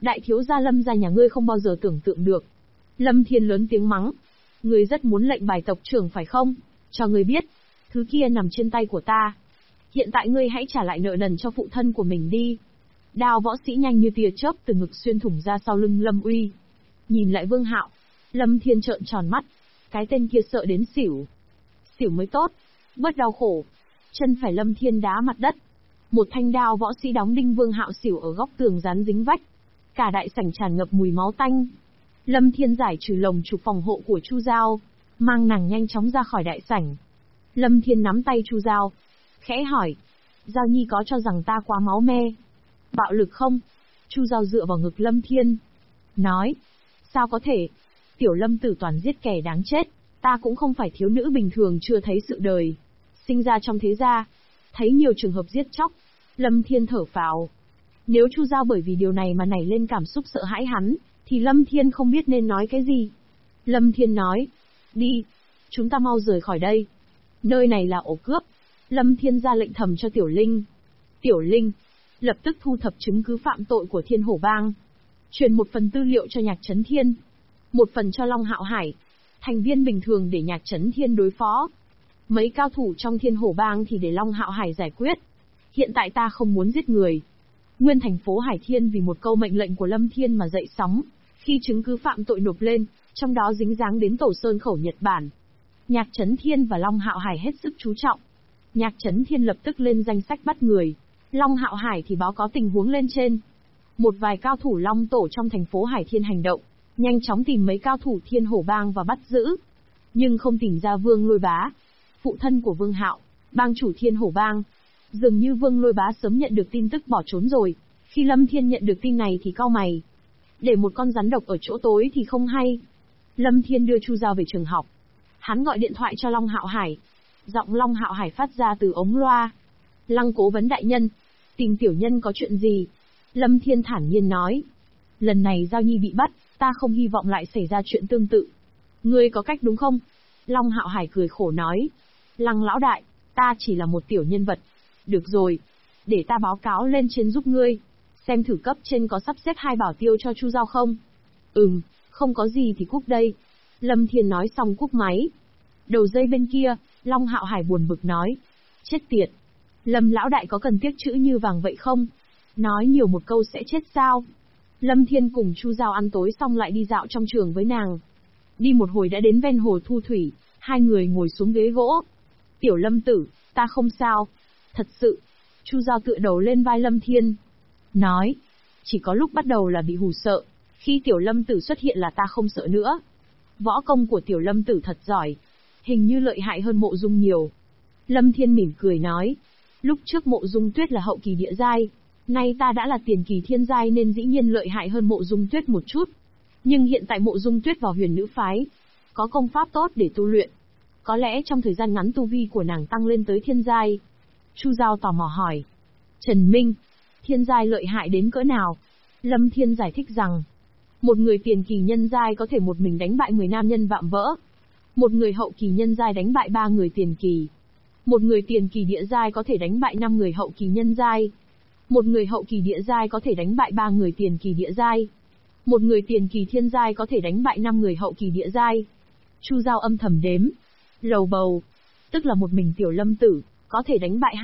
Đại thiếu gia Lâm gia nhà ngươi không bao giờ tưởng tượng được. Lâm Thiên lớn tiếng mắng. Ngươi rất muốn lệnh bài tộc trưởng phải không? Cho ngươi biết, thứ kia nằm trên tay của ta. Hiện tại ngươi hãy trả lại nợ nần cho phụ thân của mình đi. Đao võ sĩ nhanh như tia chớp từ ngực xuyên thủng ra sau lưng Lâm Uy. Nhìn lại Vương Hạo, Lâm Thiên trợn tròn mắt. Cái tên kia sợ đến xỉu. Xỉu mới tốt, bớt đau khổ. Chân phải Lâm Thiên đá mặt đất. Một thanh đao võ sĩ đóng đinh Vương Hạo xỉu ở góc tường dán dính vách. Cả đại sảnh tràn ngập mùi máu tanh. Lâm Thiên giải trừ lồng chụp phòng hộ của Chu Giao, mang nàng nhanh chóng ra khỏi đại sảnh. Lâm Thiên nắm tay Chu Giao, khẽ hỏi, Giao Nhi có cho rằng ta quá máu me, bạo lực không? Chu Giao dựa vào ngực Lâm Thiên, nói, sao có thể? Tiểu Lâm tử toàn giết kẻ đáng chết, ta cũng không phải thiếu nữ bình thường chưa thấy sự đời, sinh ra trong thế gia, thấy nhiều trường hợp giết chóc. Lâm Thiên thở phào. Nếu Chu Giao bởi vì điều này mà nảy lên cảm xúc sợ hãi hắn, thì Lâm Thiên không biết nên nói cái gì. Lâm Thiên nói, đi, chúng ta mau rời khỏi đây. Nơi này là ổ cướp. Lâm Thiên ra lệnh thầm cho Tiểu Linh. Tiểu Linh, lập tức thu thập chứng cứ phạm tội của Thiên Hổ Bang. Truyền 1 phần tư liệu cho Nhạc Chấn Thiên. 1 phần cho Long Hạo Hải. Thành viên bình thường để Nhạc Chấn Thiên đối phó. Mấy cao thủ trong Thiên Hổ Bang thì để Long Hạo Hải giải quyết. Hiện tại ta không muốn giết người. Nguyên thành phố Hải Thiên vì một câu mệnh lệnh của Lâm Thiên mà dậy sóng. Khi chứng cứ phạm tội nộp lên, trong đó dính dáng đến Tổ Sơn khẩu Nhật Bản. Nhạc Chấn Thiên và Long Hạo Hải hết sức chú trọng. Nhạc Chấn Thiên lập tức lên danh sách bắt người. Long Hạo Hải thì báo cáo tình huống lên trên. Một vài cao thủ Long Tổ trong thành phố Hải Thiên hành động, nhanh chóng tìm mấy cao thủ Thiên Hổ Bang và bắt giữ. Nhưng không tìm ra Vương Lôi Bá, phụ thân của Vương Hạo, bang chủ Thiên Hổ Bang. Dường như Vương Lôi Bá sớm nhận được tin tức bỏ trốn rồi. Khi Lâm Thiên nhận được tin này thì cau mày. Để một con rắn độc ở chỗ tối thì không hay. Lâm Thiên đưa Chu Giao về trường học. Hắn gọi điện thoại cho Long Hạo Hải. Giọng Long Hạo Hải phát ra từ ống loa. Lăng cố vấn đại nhân. Tìm tiểu nhân có chuyện gì? Lâm Thiên thản nhiên nói. Lần này Giao Nhi bị bắt, ta không hy vọng lại xảy ra chuyện tương tự. Ngươi có cách đúng không? Long Hạo Hải cười khổ nói. Lăng lão đại, ta chỉ là một tiểu nhân vật. Được rồi, để ta báo cáo lên trên giúp ngươi. Xem thử cấp trên có sắp xếp 2 bảo tiêu cho Chu Giao không? Không có gì thì cúp đây. Lâm Thiên nói xong cúp máy. Đầu dây bên kia, Long Hạo Hải buồn bực nói. Chết tiệt. Lâm lão đại có cần tiếc chữ như vàng vậy không? Nói nhiều một câu sẽ chết sao? Lâm Thiên cùng Chu Giao ăn tối xong lại đi dạo trong trường với nàng. Đi một hồi đã đến ven hồ Thu Thủy, 2 người ngồi xuống ghế gỗ. Tiểu Lâm tử, ta không sao. Thật sự. Chu Giao tựa đầu lên vai Lâm Thiên. Nói. Chỉ có lúc bắt đầu là bị hù sợ. Khi Tiểu Lâm tử xuất hiện là ta không sợ nữa. Võ công của Tiểu Lâm tử thật giỏi. Hình như lợi hại hơn Mộ Dung nhiều. Lâm Thiên mỉm cười nói. Lúc trước Mộ Dung Tuyết là hậu kỳ địa giai. Nay ta đã là tiền kỳ thiên giai nên dĩ nhiên lợi hại hơn Mộ Dung Tuyết một chút. Nhưng hiện tại Mộ Dung Tuyết vào Huyền Nữ phái. Có công pháp tốt để tu luyện. Có lẽ trong thời gian ngắn tu vi của nàng tăng lên tới thiên giai. Chu Giao tò mò hỏi. Trần Minh, thiên giai lợi hại đến cỡ nào? Lâm Thiên giải thích rằng. Một người tiền kỳ nhân giai có thể một mình đánh bại 10 nam nhân vạm vỡ. Một người hậu kỳ nhân giai đánh bại 3 người tiền kỳ. Một người tiền kỳ địa giai có thể đánh bại 5 người hậu kỳ nhân giai. Một người hậu kỳ địa giai có thể đánh bại 3 người tiền kỳ địa giai. Một người tiền kỳ thiên giai có thể đánh bại 5 người hậu kỳ địa giai. Chu Giao âm thầm đếm. Lầu bầu. Tức là một mình Tiểu Lâm tử, có thể đánh bại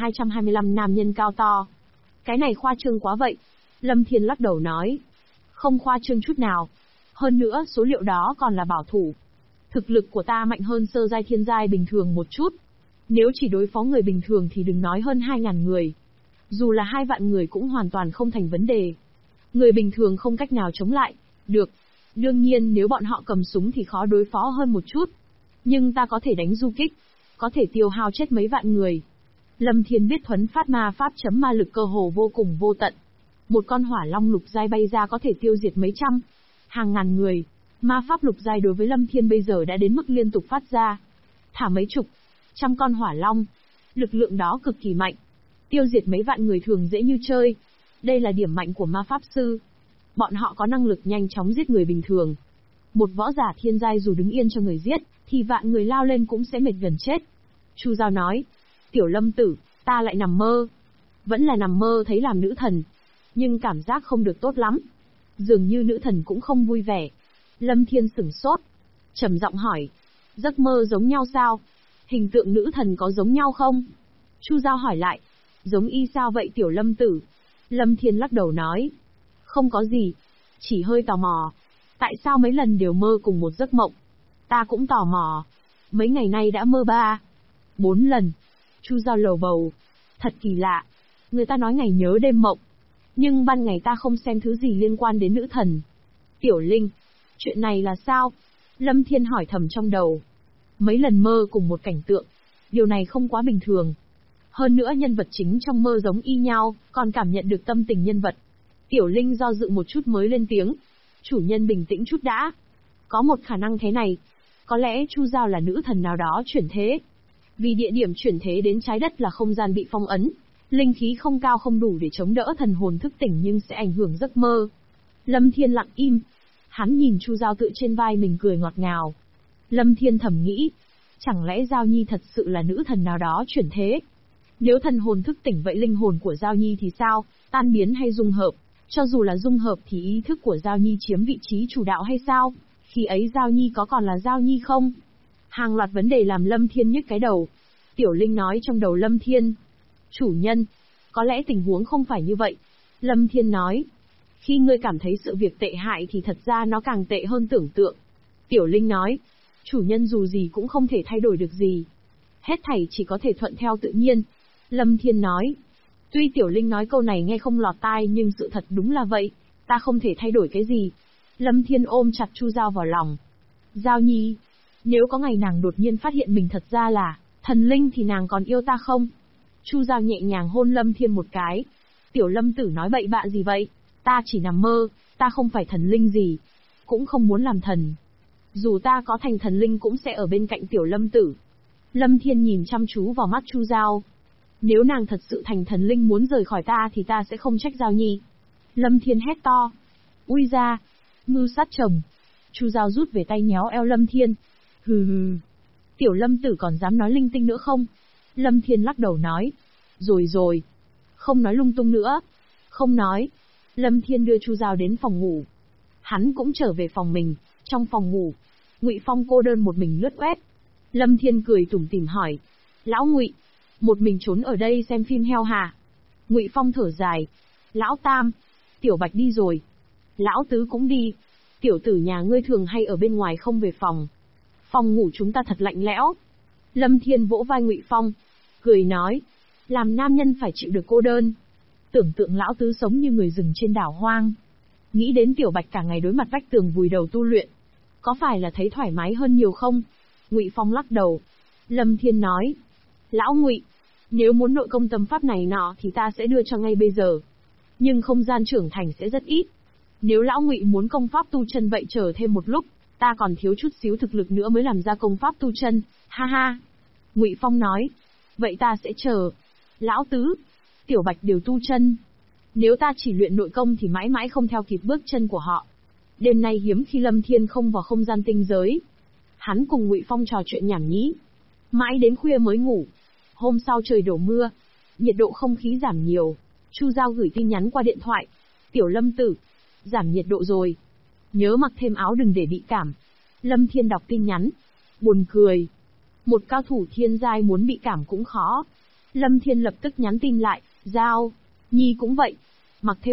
2225 nam nhân cao to. Cái này khoa trương quá vậy. Lâm Thiên lắc đầu nói. Không khoa trương chút nào. Hơn nữa số liệu đó còn là bảo thủ. Thực lực của ta mạnh hơn sơ giai thiên giai bình thường một chút. Nếu chỉ đối phó người bình thường thì đừng nói hơn 2.000 người. Dù là 2 vạn người cũng hoàn toàn không thành vấn đề. Người bình thường không cách nào chống lại. Được. Đương nhiên nếu bọn họ cầm súng thì khó đối phó hơn một chút. Nhưng ta có thể đánh du kích. Có thể tiêu hao chết mấy vạn người. Lâm Thiên biết thuấn phát ma pháp chấm ma lực cơ hồ vô cùng vô tận. Một con hỏa long lục giai bay ra có thể tiêu diệt mấy trăm, hàng ngàn người. Ma pháp lục giai đối với Lâm Thiên bây giờ đã đến mức liên tục phát ra. Thả mấy chục, trăm con hỏa long. Lực lượng đó cực kỳ mạnh. Tiêu diệt mấy vạn người thường dễ như chơi. Đây là điểm mạnh của ma pháp sư. Bọn họ có năng lực nhanh chóng giết người bình thường. Một võ giả thiên giai dù đứng yên cho người giết, thì vạn người lao lên cũng sẽ mệt gần chết. Chu Giao nói. Tiểu Lâm tử, ta lại nằm mơ. Vẫn là nằm mơ thấy làm nữ thần. Nhưng cảm giác không được tốt lắm. Dường như nữ thần cũng không vui vẻ. Lâm Thiên sửng sốt, trầm giọng hỏi, giấc mơ giống nhau sao? Hình tượng nữ thần có giống nhau không? Chu Giao hỏi lại, giống y sao vậy tiểu Lâm tử? Lâm Thiên lắc đầu nói, không có gì, chỉ hơi tò mò. Tại sao mấy lần đều mơ cùng một giấc mộng? Ta cũng tò mò. Mấy ngày nay đã mơ 4 lần. Chu Giao lầu bầu. Thật kỳ lạ. Người ta nói ngày nhớ đêm mộng. Nhưng ban ngày ta không xem thứ gì liên quan đến nữ thần. Tiểu Linh, chuyện này là sao? Lâm Thiên hỏi thầm trong đầu. Mấy lần mơ cùng một cảnh tượng. Điều này không quá bình thường. Hơn nữa nhân vật chính trong mơ giống y nhau, còn cảm nhận được tâm tình nhân vật. Tiểu Linh do dự một chút mới lên tiếng. Chủ nhân bình tĩnh chút đã. Có một khả năng thế này. Có lẽ Chu Giao là nữ thần nào đó chuyển thế. Vì địa điểm chuyển thế đến trái đất là không gian bị phong ấn. Linh khí không cao không đủ để chống đỡ thần hồn thức tỉnh nhưng sẽ ảnh hưởng giấc mơ. Lâm Thiên lặng im. Hắn nhìn Chu Giao tựa trên vai mình cười ngọt ngào. Lâm Thiên thầm nghĩ. Chẳng lẽ Giao Nhi thật sự là nữ thần nào đó chuyển thế? Nếu thần hồn thức tỉnh vậy linh hồn của Giao Nhi thì sao? Tan biến hay dung hợp? Cho dù là dung hợp thì ý thức của Giao Nhi chiếm vị trí chủ đạo hay sao? Khi ấy Giao Nhi có còn là Giao Nhi không? Hàng loạt vấn đề làm Lâm Thiên nhức cái đầu. Tiểu Linh nói trong đầu Lâm Thiên. Chủ nhân, có lẽ tình huống không phải như vậy. Lâm Thiên nói. Khi ngươi cảm thấy sự việc tệ hại thì thật ra nó càng tệ hơn tưởng tượng. Tiểu Linh nói. Chủ nhân dù gì cũng không thể thay đổi được gì. Hết thảy chỉ có thể thuận theo tự nhiên. Lâm Thiên nói. Tuy Tiểu Linh nói câu này nghe không lọt tai nhưng sự thật đúng là vậy. Ta không thể thay đổi cái gì. Lâm Thiên ôm chặt Chu Giao vào lòng. Giao Nhi, nếu có ngày nàng đột nhiên phát hiện mình thật ra là thần linh thì nàng còn yêu ta không? Chu Giao nhẹ nhàng hôn Lâm Thiên một cái. Tiểu Lâm tử nói bậy bạ gì vậy? Ta chỉ nằm mơ, ta không phải thần linh gì. Cũng không muốn làm thần. Dù ta có thành thần linh cũng sẽ ở bên cạnh Tiểu Lâm tử. Lâm Thiên nhìn chăm chú vào mắt Chu Giao. Nếu nàng thật sự thành thần linh muốn rời khỏi ta thì ta sẽ không trách Giao Nhi. Lâm Thiên hét to. Ui ra! Mưu sát chồng. Chu Giao rút về tay nhéo eo Lâm Thiên. Hừ hừ. Tiểu Lâm tử còn dám nói linh tinh nữa không? Lâm Thiên lắc đầu nói. Rồi. Không nói lung tung nữa. Không nói. Lâm Thiên đưa Chu Giao đến phòng ngủ. Hắn cũng trở về phòng mình. Trong phòng ngủ, Ngụy Phong cô đơn một mình lướt web. Lâm Thiên cười tủm tỉm hỏi. Lão Ngụy, một mình trốn ở đây xem phim heo hả? Ngụy Phong thở dài. Lão Tam, Tiểu Bạch đi rồi. Lão Tứ cũng đi. Tiểu tử nhà ngươi thường hay ở bên ngoài không về phòng. Phòng ngủ chúng ta thật lạnh lẽo. Lâm Thiên vỗ vai Ngụy Phong, cười nói. Làm nam nhân phải chịu được cô đơn. Tưởng tượng Lão Tứ sống như người rừng trên đảo hoang. Nghĩ đến Tiểu Bạch cả ngày đối mặt vách tường vùi đầu tu luyện. Có phải là thấy thoải mái hơn nhiều không? Ngụy Phong lắc đầu. Lâm Thiên nói. Lão Ngụy, nếu muốn nội công tâm pháp này nọ thì ta sẽ đưa cho ngay bây giờ. Nhưng không gian trưởng thành sẽ rất ít. Nếu Lão Ngụy muốn công pháp tu chân vậy chờ thêm một lúc, ta còn thiếu chút xíu thực lực nữa mới làm ra công pháp tu chân, ha ha. Ngụy Phong nói. Vậy ta sẽ chờ. Lão Tứ, Tiểu Bạch đều tu chân. Nếu ta chỉ luyện nội công thì mãi mãi không theo kịp bước chân của họ. Đêm nay hiếm khi Lâm Thiên không vào không gian tinh giới. Hắn cùng Ngụy Phong trò chuyện nhảm nhí. Mãi đến khuya mới ngủ. Hôm sau trời đổ mưa. Nhiệt độ không khí giảm nhiều. Chu Giao gửi tin nhắn qua điện thoại. Tiểu Lâm tử, giảm nhiệt độ rồi. Nhớ mặc thêm áo đừng để bị cảm. Lâm Thiên đọc tin nhắn. Buồn cười. Một cao thủ thiên giai muốn bị cảm cũng khó. Lâm Thiên lập tức nhắn tin lại. Giao Nhi cũng vậy. Mặc thêm